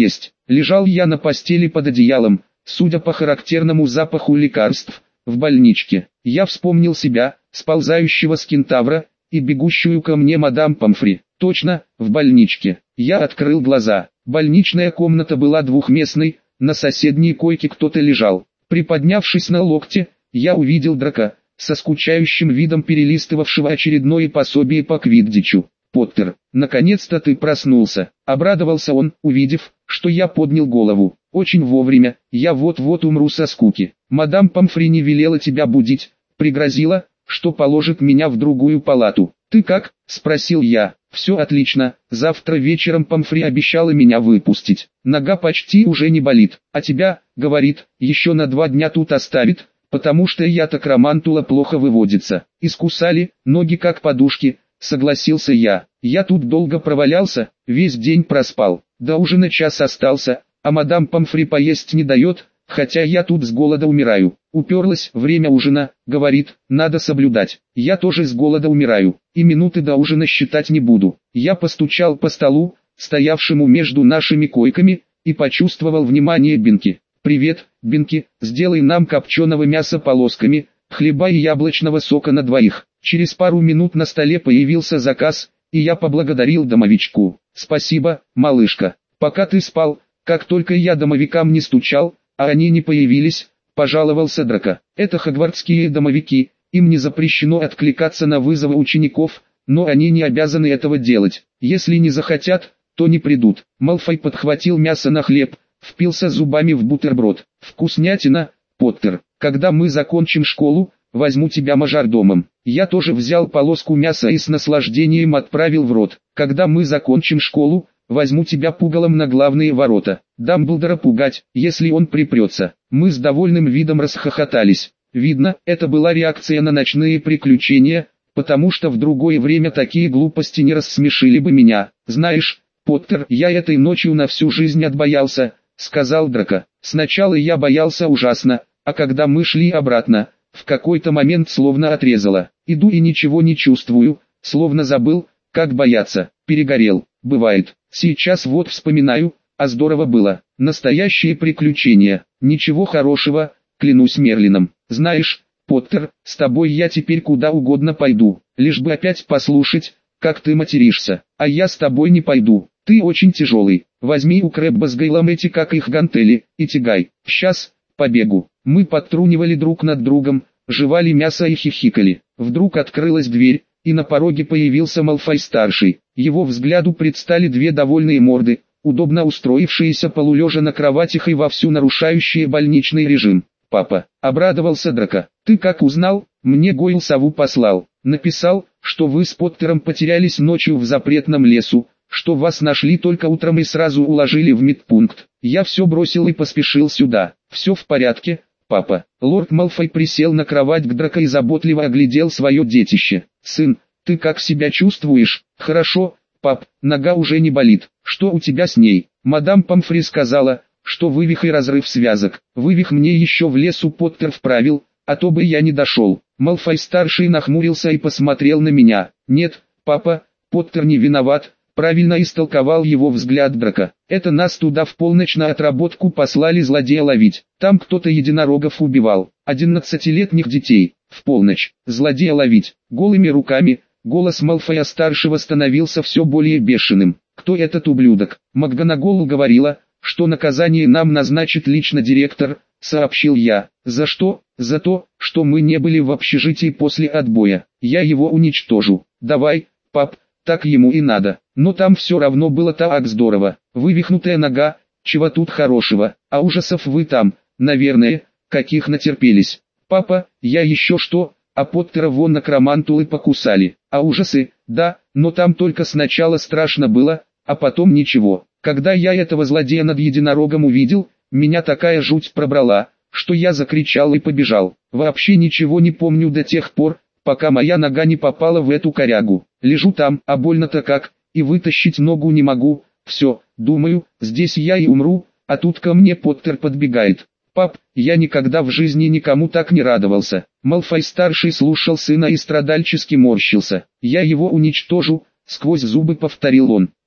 Лежал я на постели под одеялом, судя по характерному запаху лекарств, в больничке. Я вспомнил себя, сползающего с кентавра, и бегущую ко мне мадам Помфри. Точно, в больничке. Я открыл глаза. Больничная комната была двухместной, на соседней койке кто-то лежал. Приподнявшись на локте, я увидел Драка, со скучающим видом перелистывавшего очередное пособие по квиддичу. «Поттер, наконец-то ты проснулся», — обрадовался он, увидев, что я поднял голову. «Очень вовремя, я вот-вот умру со скуки. Мадам Помфри не велела тебя будить, пригрозила, что положит меня в другую палату. Ты как?» — спросил я. «Все отлично, завтра вечером Помфри обещала меня выпустить. Нога почти уже не болит, а тебя, говорит, еще на два дня тут оставит, потому что ятокромантула плохо выводится. Искусали, ноги как подушки», — согласился я. «Я тут долго провалялся, весь день проспал, до ужина час остался, а мадам Помфри поесть не дает, хотя я тут с голода умираю. Уперлась, время ужина, говорит, надо соблюдать. Я тоже с голода умираю, и минуты до ужина считать не буду». Я постучал по столу, стоявшему между нашими койками, и почувствовал внимание Бинки. «Привет, Бинки, сделай нам копченого мяса полосками, хлеба и яблочного сока на двоих». Через пару минут на столе появился заказ, и я поблагодарил домовичку. «Спасибо, малышка. Пока ты спал, как только я домовикам не стучал, а они не появились», — пожаловался Драко. «Это хогвартские домовики, им не запрещено откликаться на вызовы учеников, но они не обязаны этого делать. Если не захотят, то не придут». Малфой подхватил мясо на хлеб, впился зубами в бутерброд. «Вкуснятина, Поттер. Когда мы закончим школу, возьму тебя мажордомом». Я тоже взял полоску мяса и с наслаждением отправил в рот. «Когда мы закончим школу, возьму тебя пугалом на главные ворота. Дамблдора пугать, если он припрется». Мы с довольным видом расхохотались. Видно, это была реакция на ночные приключения, потому что в другое время такие глупости не рассмешили бы меня. «Знаешь, Поттер, я этой ночью на всю жизнь отбоялся», — сказал Драко. «Сначала я боялся ужасно, а когда мы шли обратно, в какой-то момент словно отрезало. Иду и ничего не чувствую, словно забыл, как бояться. Перегорел. Бывает. Сейчас вот вспоминаю, а здорово было. Настоящее приключение. Ничего хорошего, клянусь Мерлином. Знаешь, Поттер, с тобой я теперь куда угодно пойду, лишь бы опять послушать, как ты материшься. А я с тобой не пойду. Ты очень тяжелый. Возьми у Крэбба с Гейлом эти как их гантели, и тягай. Сейчас, побегу». Мы подтрунивали друг над другом, жевали мясо и хихикали. Вдруг открылась дверь, и на пороге появился Малфой-старший. Его взгляду предстали две довольные морды, удобно устроившиеся полулежа на кроватях и вовсю нарушающие больничный режим. «Папа», — обрадовался Драко, — «ты как узнал?» «Мне Гойл сову послал. Написал, что вы с Поттером потерялись ночью в запретном лесу, что вас нашли только утром и сразу уложили в медпункт. Я все бросил и поспешил сюда. Все в порядке, папа». Лорд Малфой присел на кровать к Драко и заботливо оглядел свое детище. «Сын, ты как себя чувствуешь?» «Хорошо, пап, нога уже не болит. Что у тебя с ней?» «Мадам Помфри сказала, что вывих и разрыв связок. Вывих мне еще в лесу Поттер вправил, а то бы я не дошел». Малфой-старший нахмурился и посмотрел на меня. «Нет, папа, Поттер не виноват», — правильно истолковал его взгляд Драко. «Это нас туда в полночь на отработку послали злодея ловить. Там кто-то единорогов убивал, одиннадцатилетних детей. В полночь, злодея ловить, голыми руками». Голос Малфоя-старшего становился все более бешеным. «Кто этот ублюдок?» «МакГонагал говорила, что наказание нам назначит лично директор», — сообщил я. «За что?» «За то, что мы не были в общежитии после отбоя. Я его уничтожу». «Давай, пап, так ему и надо». Но там все равно было так здорово. Вывихнутая нога, чего тут хорошего, а ужасов вы там, наверное, каких натерпелись. «Папа, я еще что?» «А Поттера вон некромантулы покусали». «А ужасы?» «Да, но там только сначала страшно было, а потом ничего. Когда я этого злодея над единорогом увидел, меня такая жуть пробрала, что я закричал и побежал. Вообще ничего не помню до тех пор, пока моя нога не попала в эту корягу. Лежу там, а больно-то как, и вытащить ногу не могу. Все, думаю, здесь я и умру, а тут ко мне Поттер подбегает. Пап, я никогда в жизни никому так не радовался». Малфой-старший слушал сына и страдальчески морщился. «Я его уничтожу», — сквозь зубы повторил он.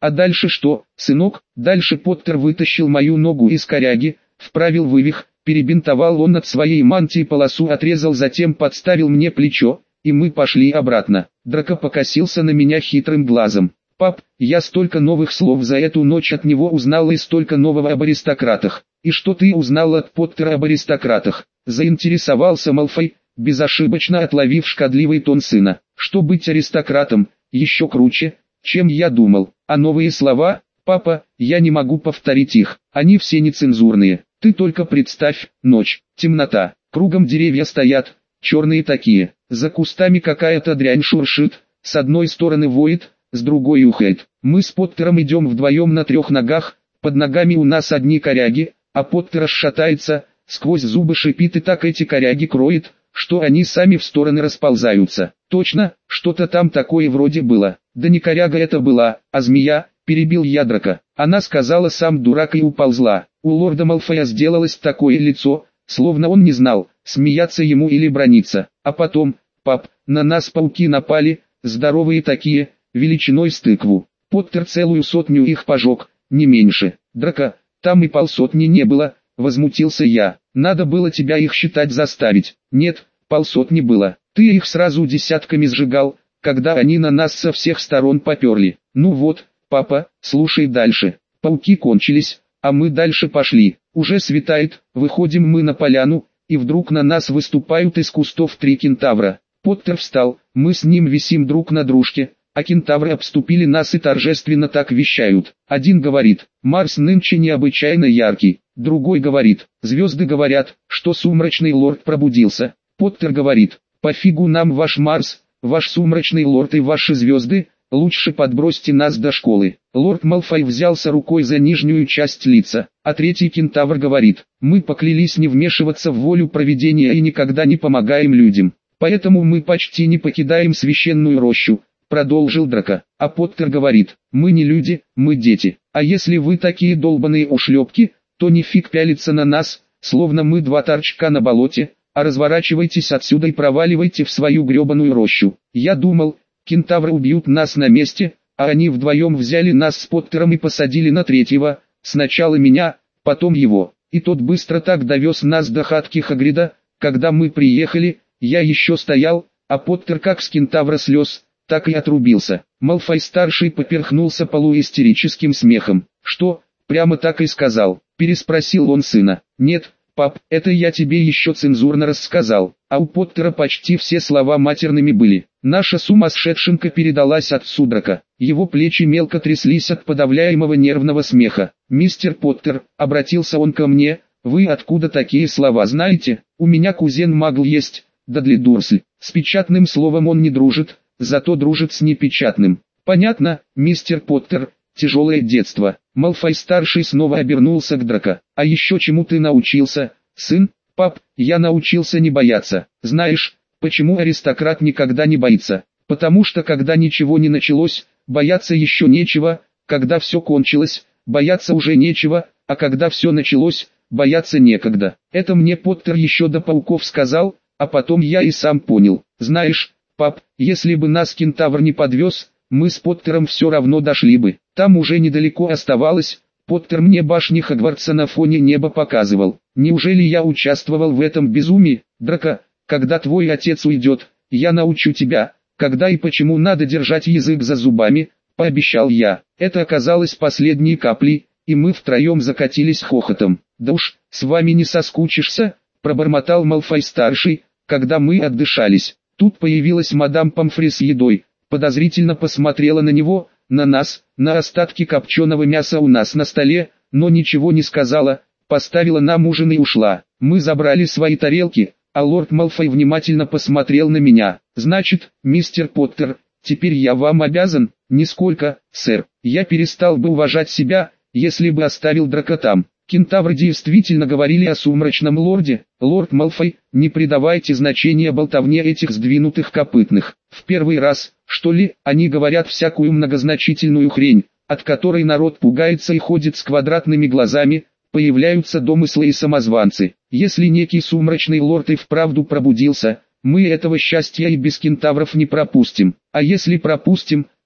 А дальше что, сынок? Дальше Поттер вытащил мою ногу из коряги, вправил вывих, перебинтовал он от своей мантии полосу, отрезал, затем подставил мне плечо, и мы пошли обратно. Драко покосился на меня хитрым глазом. «Пап, я столько новых слов за эту ночь от него узнал и столько нового об аристократах. И что ты узнал от Поттера об аристократах?» Заинтересовался Малфой, безошибочно отловив шкодливый тон сына. «Что быть аристократом, еще круче, чем я думал. А новые слова, папа, я не могу повторить их, они все нецензурные. Ты только представь, ночь, темнота, кругом деревья стоят, черные такие, за кустами какая-то дрянь шуршит, с одной стороны воет, с другой ухает. Мы с Поттером идем вдвоем на трех ногах, под ногами у нас одни коряги, а Поттер расшатается, сквозь зубы шипит и так эти коряги кроет, что они сами в стороны расползаются. Точно, что-то там такое вроде было. Да не коряга это была, а змея, перебил я Драко. Она сказала сам дурак и уползла. У лорда Малфоя сделалось такое лицо, словно он не знал, смеяться ему или браниться. А потом, пап, на нас пауки напали, здоровые такие, величиной с тыкву. Поттер целую сотню их пожег, не меньше. Драко, там и полсотни не было, возмутился я. Надо было тебя их считать заставить. Нет, полсотни было. Ты их сразу десятками сжигал, когда они на нас со всех сторон поперли. Ну вот, папа, слушай дальше. Пауки кончились, а мы дальше пошли. Уже светает, выходим мы на поляну, и вдруг на нас выступают из кустов три кентавра. Поттер встал, мы с ним висим друг на дружке, а кентавры обступили нас и торжественно так вещают. Один говорит: «Марс нынче необычайно яркий». Другой говорит: «Звезды говорят, что сумрачный лорд пробудился». Поттер говорит: «Пофигу нам ваш Марс, ваш сумрачный лорд и ваши звезды, лучше подбросьте нас до школы». Лорд Малфой взялся рукой за нижнюю часть лица, а третий кентавр говорит: «Мы поклялись не вмешиваться в волю провидения и никогда не помогаем людям, поэтому мы почти не покидаем священную рощу», продолжил Драко. А Поттер говорит: «Мы не люди, мы дети, а если вы такие долбаные ушлепки, то нифиг пялиться на нас, словно мы два торчка на болоте, а разворачивайтесь отсюда и проваливайте в свою гребаную рощу». Я думал, кентавры убьют нас на месте, а они вдвоем взяли нас с Поттером и посадили на третьего, сначала меня, потом его, и тот быстро так довез нас до хатки Хагрида. Когда мы приехали, я еще стоял, а Поттер как с кентавра слез, так и отрубился. Малфой-старший поперхнулся полуистерическим смехом. «Что, прямо так и сказал?» – переспросил он сына. «Нет, пап, это я тебе еще цензурно рассказал, а у Поттера почти все слова матерными были». Наша сумасшедшенка передалась отцу Драко. Его плечи мелко тряслись от подавляемого нервного смеха. «Мистер Поттер», — обратился он ко мне, — «вы откуда такие слова знаете? У меня кузен-магл есть, Дадли Дурсль. С печатным словом он не дружит, зато дружит с непечатным». «Понятно, мистер Поттер, тяжелое детство». Малфой-старший снова обернулся к Драко. «А еще чему ты научился, сын?» «Пап, я научился не бояться. Знаешь, почему аристократ никогда не боится? Потому что когда ничего не началось, бояться еще нечего, когда все кончилось, бояться уже нечего, а когда все началось, бояться некогда». Это мне Поттер еще до пауков сказал, а потом я и сам понял. Знаешь, пап, если бы нас кентавр не подвез, мы с Поттером все равно дошли бы. Там уже недалеко оставалось. Поттер мне башни Хогвартса на фоне неба показывал. Неужели я участвовал в этом безумии? Драко, когда твой отец уйдет, я научу тебя, когда и почему надо держать язык за зубами, пообещал я. Это оказалось последней каплей, и мы втроем закатились хохотом. «Да уж, с вами не соскучишься», пробормотал Малфой-старший, когда мы отдышались. Тут появилась мадам Помфри с едой, подозрительно посмотрела на него, на нас, на остатки копченого мяса у нас на столе, но ничего не сказала, поставила нам ужин и ушла. Мы забрали свои тарелки, а лорд Малфой внимательно посмотрел на меня. «Значит, мистер Поттер, теперь я вам обязан?» «Нисколько, сэр. Я перестал бы уважать себя, если бы оставил Драко там». Кентавры действительно говорили о сумрачном лорде. «Лорд Малфой, не придавайте значения болтовне этих сдвинутых копытных. В первый раз, что ли, они говорят всякую многозначительную хрень, от которой народ пугается и ходит с квадратными глазами, появляются домыслы и самозванцы. Если некий сумрачный лорд и вправду пробудился, мы этого счастья и без кентавров не пропустим. А если пропустим,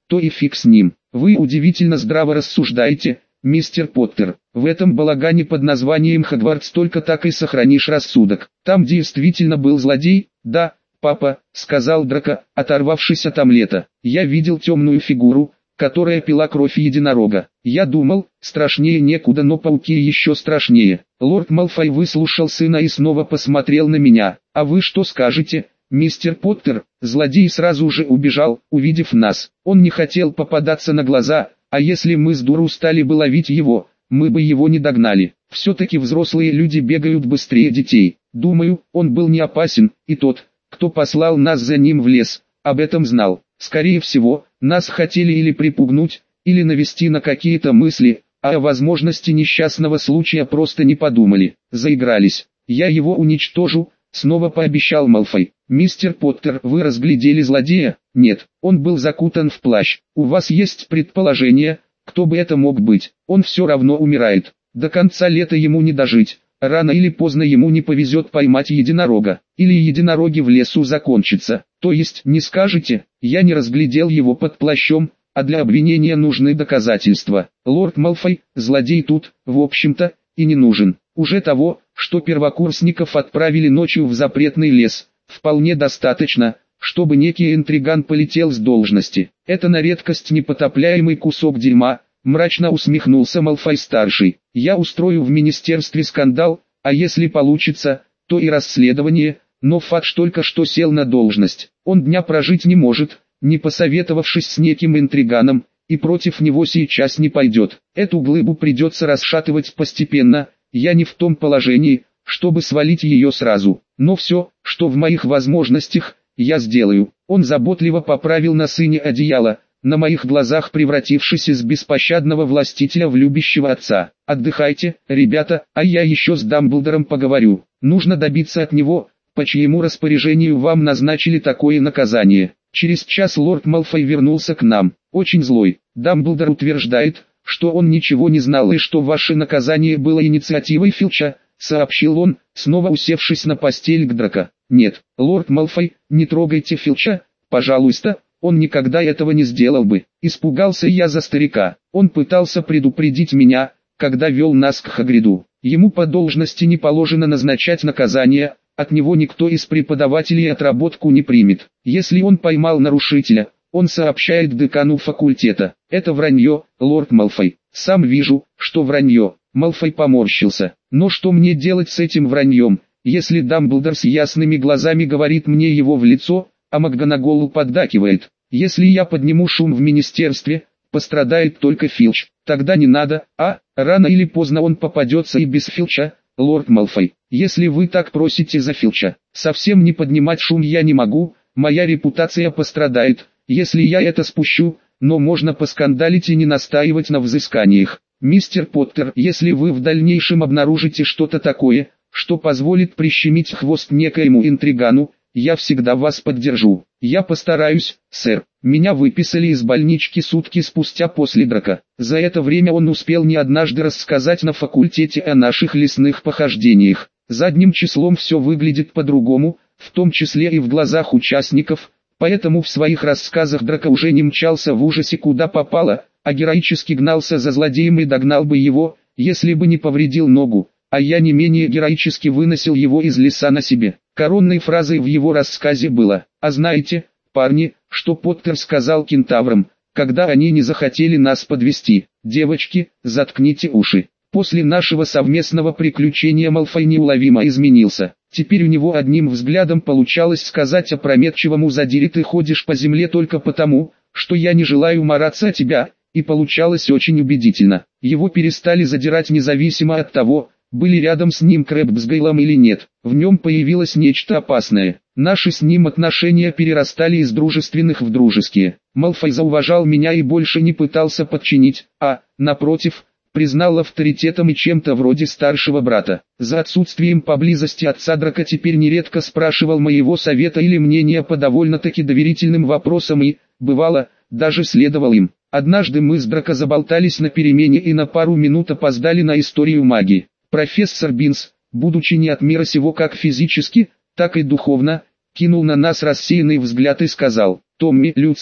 то и фиг с ним. Вы удивительно здраво рассуждаете, мистер Поттер. В этом балагане под названием Хогвартс только так и сохранишь рассудок. Там действительно был злодей, да, папа, сказал Драко, оторвавшись от омлета. Я видел темную фигуру, которая пила кровь единорога. Я думал, страшнее некуда, но пауки еще страшнее. Лорд Малфой выслушал сына и снова посмотрел на меня. А вы что скажете, мистер Поттер? Злодей сразу же убежал, увидев нас. Он не хотел попадаться на глаза, а если мы с дуру стали бы ловить его, мы бы его не догнали. Все-таки взрослые люди бегают быстрее детей. Думаю, он был не опасен, и тот, кто послал нас за ним в лес, об этом знал. Скорее всего, нас хотели или припугнуть, или навести на какие-то мысли, а о возможности несчастного случая просто не подумали. Заигрались. Я его уничтожу, снова пообещал Малфой. Мистер Поттер, вы разглядели злодея? Нет, он был закутан в плащ. У вас есть предположение, кто бы это мог быть? Он все равно умирает. До конца лета ему не дожить. Рано или поздно ему не повезет поймать единорога, или единороги в лесу закончатся. То есть, не скажете, я не разглядел его под плащом, а для обвинения нужны доказательства. Лорд Малфой, злодей тут, в общем-то, и не нужен. Уже того, что первокурсников отправили ночью в запретный лес, вполне достаточно, чтобы некий интриган полетел с должности. Это на редкость непотопляемый кусок дерьма. Мрачно усмехнулся Малфой-старший. Я устрою в министерстве скандал, а если получится, то и расследование, но Фадж только что сел на должность. Он дня прожить не может, не посоветовавшись с неким интриганом, и против него сейчас не пойдет. Эту глыбу придется расшатывать постепенно, я не в том положении, чтобы свалить ее сразу. Но все, что в моих возможностях, я сделаю. Он заботливо поправил на сыне одеяло, на моих глазах превратившись из беспощадного властителя в любящего отца. Отдыхайте, ребята, а я еще с Дамблдором поговорю. Нужно добиться от него, по чьему распоряжению вам назначили такое наказание. Через час лорд Малфой вернулся к нам, очень злой. Дамблдор утверждает, что он ничего не знал и что ваше наказание было инициативой Филча, сообщил он, снова усевшись на постель к Драко. Нет, лорд Малфой, не трогайте Филча, пожалуйста. Он никогда этого не сделал бы. Испугался я за старика. Он пытался предупредить меня, когда вел нас к Хагриду. Ему по должности не положено назначать наказание, от него никто из преподавателей отработку не примет. Если он поймал нарушителя, он сообщает декану факультета. Это вранье, лорд Малфой. Сам вижу, что вранье. Малфой поморщился. Но что мне делать с этим враньем, если Дамблдор с ясными глазами говорит мне его в лицо, а МакГонагал поддакивает? Если я подниму шум в министерстве, пострадает только Филч. Тогда не надо, а, рано или поздно он попадется и без Филча, лорд Малфой. Если вы так просите за Филча, совсем не поднимать шум я не могу, моя репутация пострадает, если я это спущу, но можно поскандалить и не настаивать на взысканиях. Мистер Поттер, если вы в дальнейшем обнаружите что-то такое, что позволит прищемить хвост некоему интригану, я всегда вас поддержу. Я постараюсь, сэр. Меня выписали из больнички сутки спустя после Драко. За это время он успел не однажды рассказать на факультете о наших лесных похождениях. Задним числом все выглядит по-другому, в том числе и в глазах участников, поэтому в своих рассказах Драко уже не мчался в ужасе куда попало, а героически гнался за злодеем и догнал бы его, если бы не повредил ногу. А я не менее героически выносил его из леса на себе. Коронной фразой в его рассказе было: «А знаете, парни, что Поттер сказал кентаврам, когда они не захотели нас подвести? Девочки, заткните уши». После нашего совместного приключения Малфой неуловимо изменился. Теперь у него одним взглядом получалось сказать опрометчивому задире: «Ты ходишь по земле только потому, что я не желаю мараться о тебя», и получалось очень убедительно. Его перестали задирать независимо от того, были рядом с ним Крэбсгейлом или нет. В нем появилось нечто опасное. Наши с ним отношения перерастали из дружественных в дружеские. Малфой зауважал меня и больше не пытался подчинить, а, напротив, признал авторитетом и чем-то вроде старшего брата. За отсутствием поблизости отца Драко теперь нередко спрашивал моего совета или мнения по довольно-таки доверительным вопросам и, бывало, даже следовал им. Однажды мы с Драко заболтались на перемене и на пару минут опоздали на историю магии. Профессор Бинс, будучи не от мира сего как физически, так и духовно, кинул на нас рассеянный взгляд и сказал: «Томми, Люци,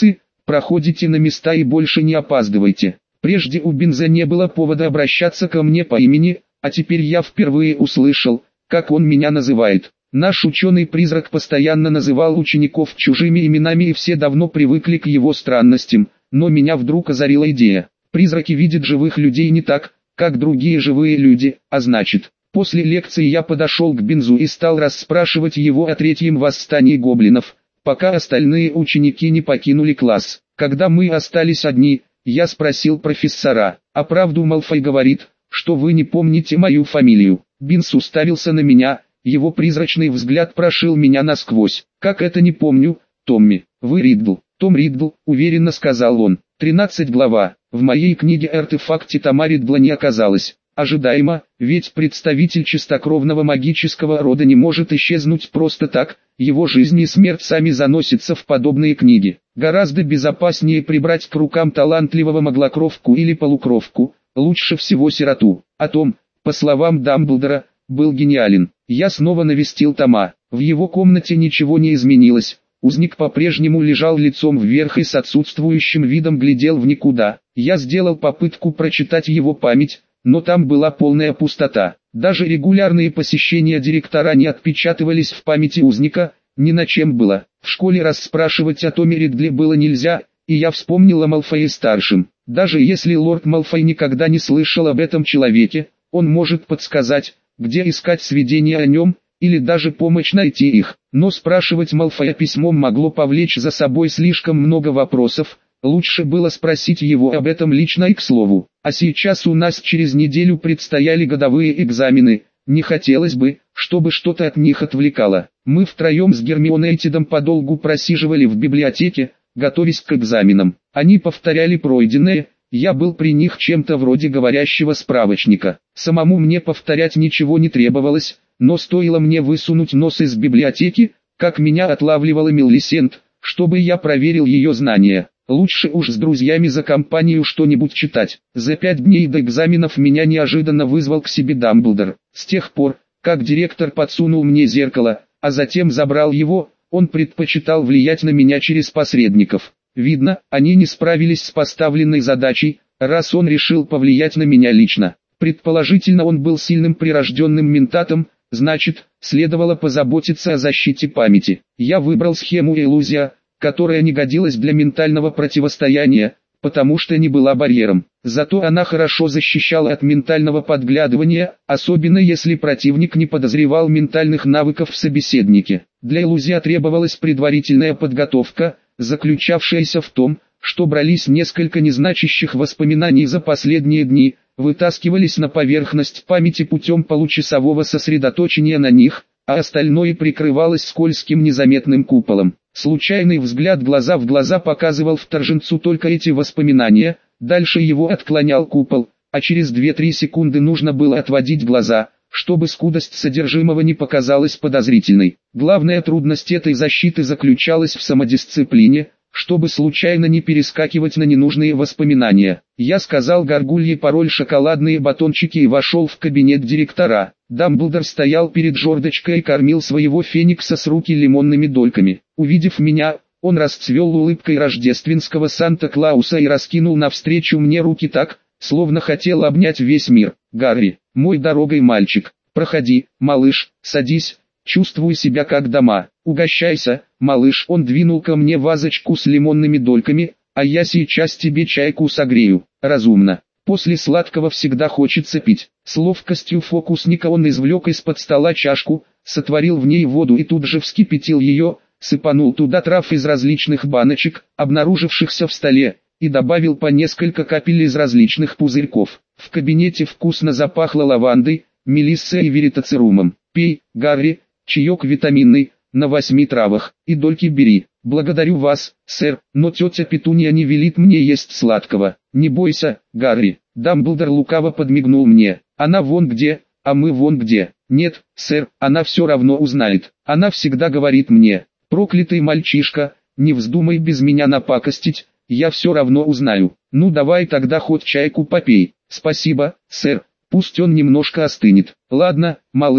проходите на места и больше не опаздывайте. Прежде у Бинза не было повода обращаться ко мне по имени, а теперь я впервые услышал, как он меня называет. Наш ученый-призрак постоянно называл учеников чужими именами и все давно привыкли к его странностям, но меня вдруг озарила идея. Призраки видят живых людей не так, как другие живые люди, а значит, после лекции я подошел к Бинзу и стал расспрашивать его о третьем восстании гоблинов, пока остальные ученики не покинули класс. Когда мы остались одни, я спросил профессора, а правду Малфой говорит, что вы не помните мою фамилию. Бинз уставился на меня, его призрачный взгляд прошил меня насквозь. Как это не помню, Томми, вы Риддл. Том Риддл, уверенно сказал он. тринадцать глава. В моей книге артефакте Тома Риддла не оказалось. Ожидаемо, ведь представитель чистокровного магического рода не может исчезнуть просто так, его жизнь и смерть сами заносятся в подобные книги. Гораздо безопаснее прибрать к рукам талантливого маглокровку или полукровку, лучше всего сироту. А Том, по словам Дамблдора, был гениален. Я снова навестил Тома. В его комнате ничего не изменилось. Узник по-прежнему лежал лицом вверх и с отсутствующим видом глядел в никуда. Я сделал попытку прочитать его память, но там была полная пустота. Даже регулярные посещения директора не отпечатывались в памяти узника, ни на чем было. В школе расспрашивать о Томе Риддле было нельзя, и я вспомнил о Малфое-старшем. Даже если лорд Малфой никогда не слышал об этом человеке, он может подсказать, где искать сведения о нем, или даже помочь найти их. Но спрашивать Малфоя письмом могло повлечь за собой слишком много вопросов, лучше было спросить его об этом лично и к слову. А сейчас у нас через неделю предстояли годовые экзамены, не хотелось бы, чтобы что-то от них отвлекало. Мы втроем с Гермионой и Тедом подолгу просиживали в библиотеке, готовясь к экзаменам. Они повторяли пройденное, я был при них чем-то вроде говорящего справочника. Самому мне повторять ничего не требовалось, но стоило мне высунуть нос из библиотеки, как меня отлавливала Мелисент, чтобы я проверил ее знания. Лучше уж с друзьями за компанию что-нибудь читать. За пять дней до экзаменов меня неожиданно вызвал к себе Дамблдор. С тех пор, как директор подсунул мне зеркало, а затем забрал его, он предпочитал влиять на меня через посредников. Видно, они не справились с поставленной задачей, раз он решил повлиять на меня лично. Предположительно, он был сильным прирожденным ментатом, значит, следовало позаботиться о защите памяти. Я выбрал схему иллюзия, которая не годилась для ментального противостояния, потому что не была барьером. Зато она хорошо защищала от ментального подглядывания, особенно если противник не подозревал ментальных навыков в собеседнике. Для иллюзия требовалась предварительная подготовка, заключавшаяся в том, что брались несколько незначащих воспоминаний за последние дни, вытаскивались на поверхность памяти путем получасового сосредоточения на них, а остальное прикрывалось скользким незаметным куполом. Случайный взгляд глаза в глаза показывал вторженцу только эти воспоминания, дальше его отклонял купол, а через две-три секунды нужно было отводить глаза, чтобы скудость содержимого не показалась подозрительной. Главная трудность этой защиты заключалась в самодисциплине, чтобы случайно не перескакивать на ненужные воспоминания. Я сказал Гаргулье пароль «шоколадные батончики» и вошел в кабинет директора. Дамблдор стоял перед жердочкой и кормил своего феникса с руки лимонными дольками. Увидев меня, он расцвел улыбкой рождественского Санта-Клауса и раскинул навстречу мне руки так, словно хотел обнять весь мир. «Гарри, мой дорогой мальчик, проходи, малыш, садись, чувствуй себя как дома, угощайся, малыш». Он двинул ко мне вазочку с лимонными дольками, «а я сейчас тебе чайку согрею». Разумно. После сладкого всегда хочется пить. С ловкостью фокусника он извлек из-под стола чашку, сотворил в ней воду и тут же вскипятил ее, сыпанул туда трав из различных баночек, обнаружившихся в столе, и добавил по несколько капель из различных пузырьков. В кабинете вкусно запахло лавандой, мелиссой и веритацерумом. «Пей, Гарри, чаек витаминный, на восьми травах, и дольки бери». «Благодарю вас, сэр, но тетя Петунья не велит мне есть сладкого». «Не бойся, Гарри». Дамблдор лукаво подмигнул мне. «Она вон где, а мы вон где». «Нет, сэр, она все равно узнает. Она всегда говорит мне: проклятый мальчишка, не вздумай без меня напакостить, я все равно узнаю». «Ну давай тогда хоть чайку попей». «Спасибо, сэр, пусть он немножко остынет». «Ладно, малыш,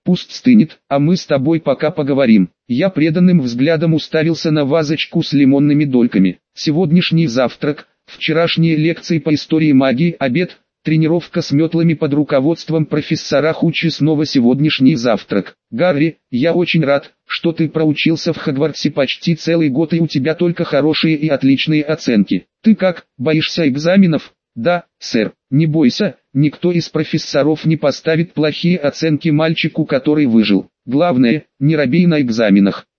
Пусть стынет, а мы с тобой пока поговорим. Я преданным взглядом уставился на вазочку с лимонными дольками. Сегодняшний завтрак, вчерашние лекции по истории магии, обед, тренировка с метлами под руководством профессора Хучи, снова сегодняшний завтрак. Гарри, я очень рад, что ты проучился в Хогвартсе почти целый год и у тебя только хорошие и отличные оценки. Ты как, боишься экзаменов? Да, сэр, не бойся, никто из профессоров не поставит плохие оценки мальчику, который выжил. Главное, не робей на экзаменах.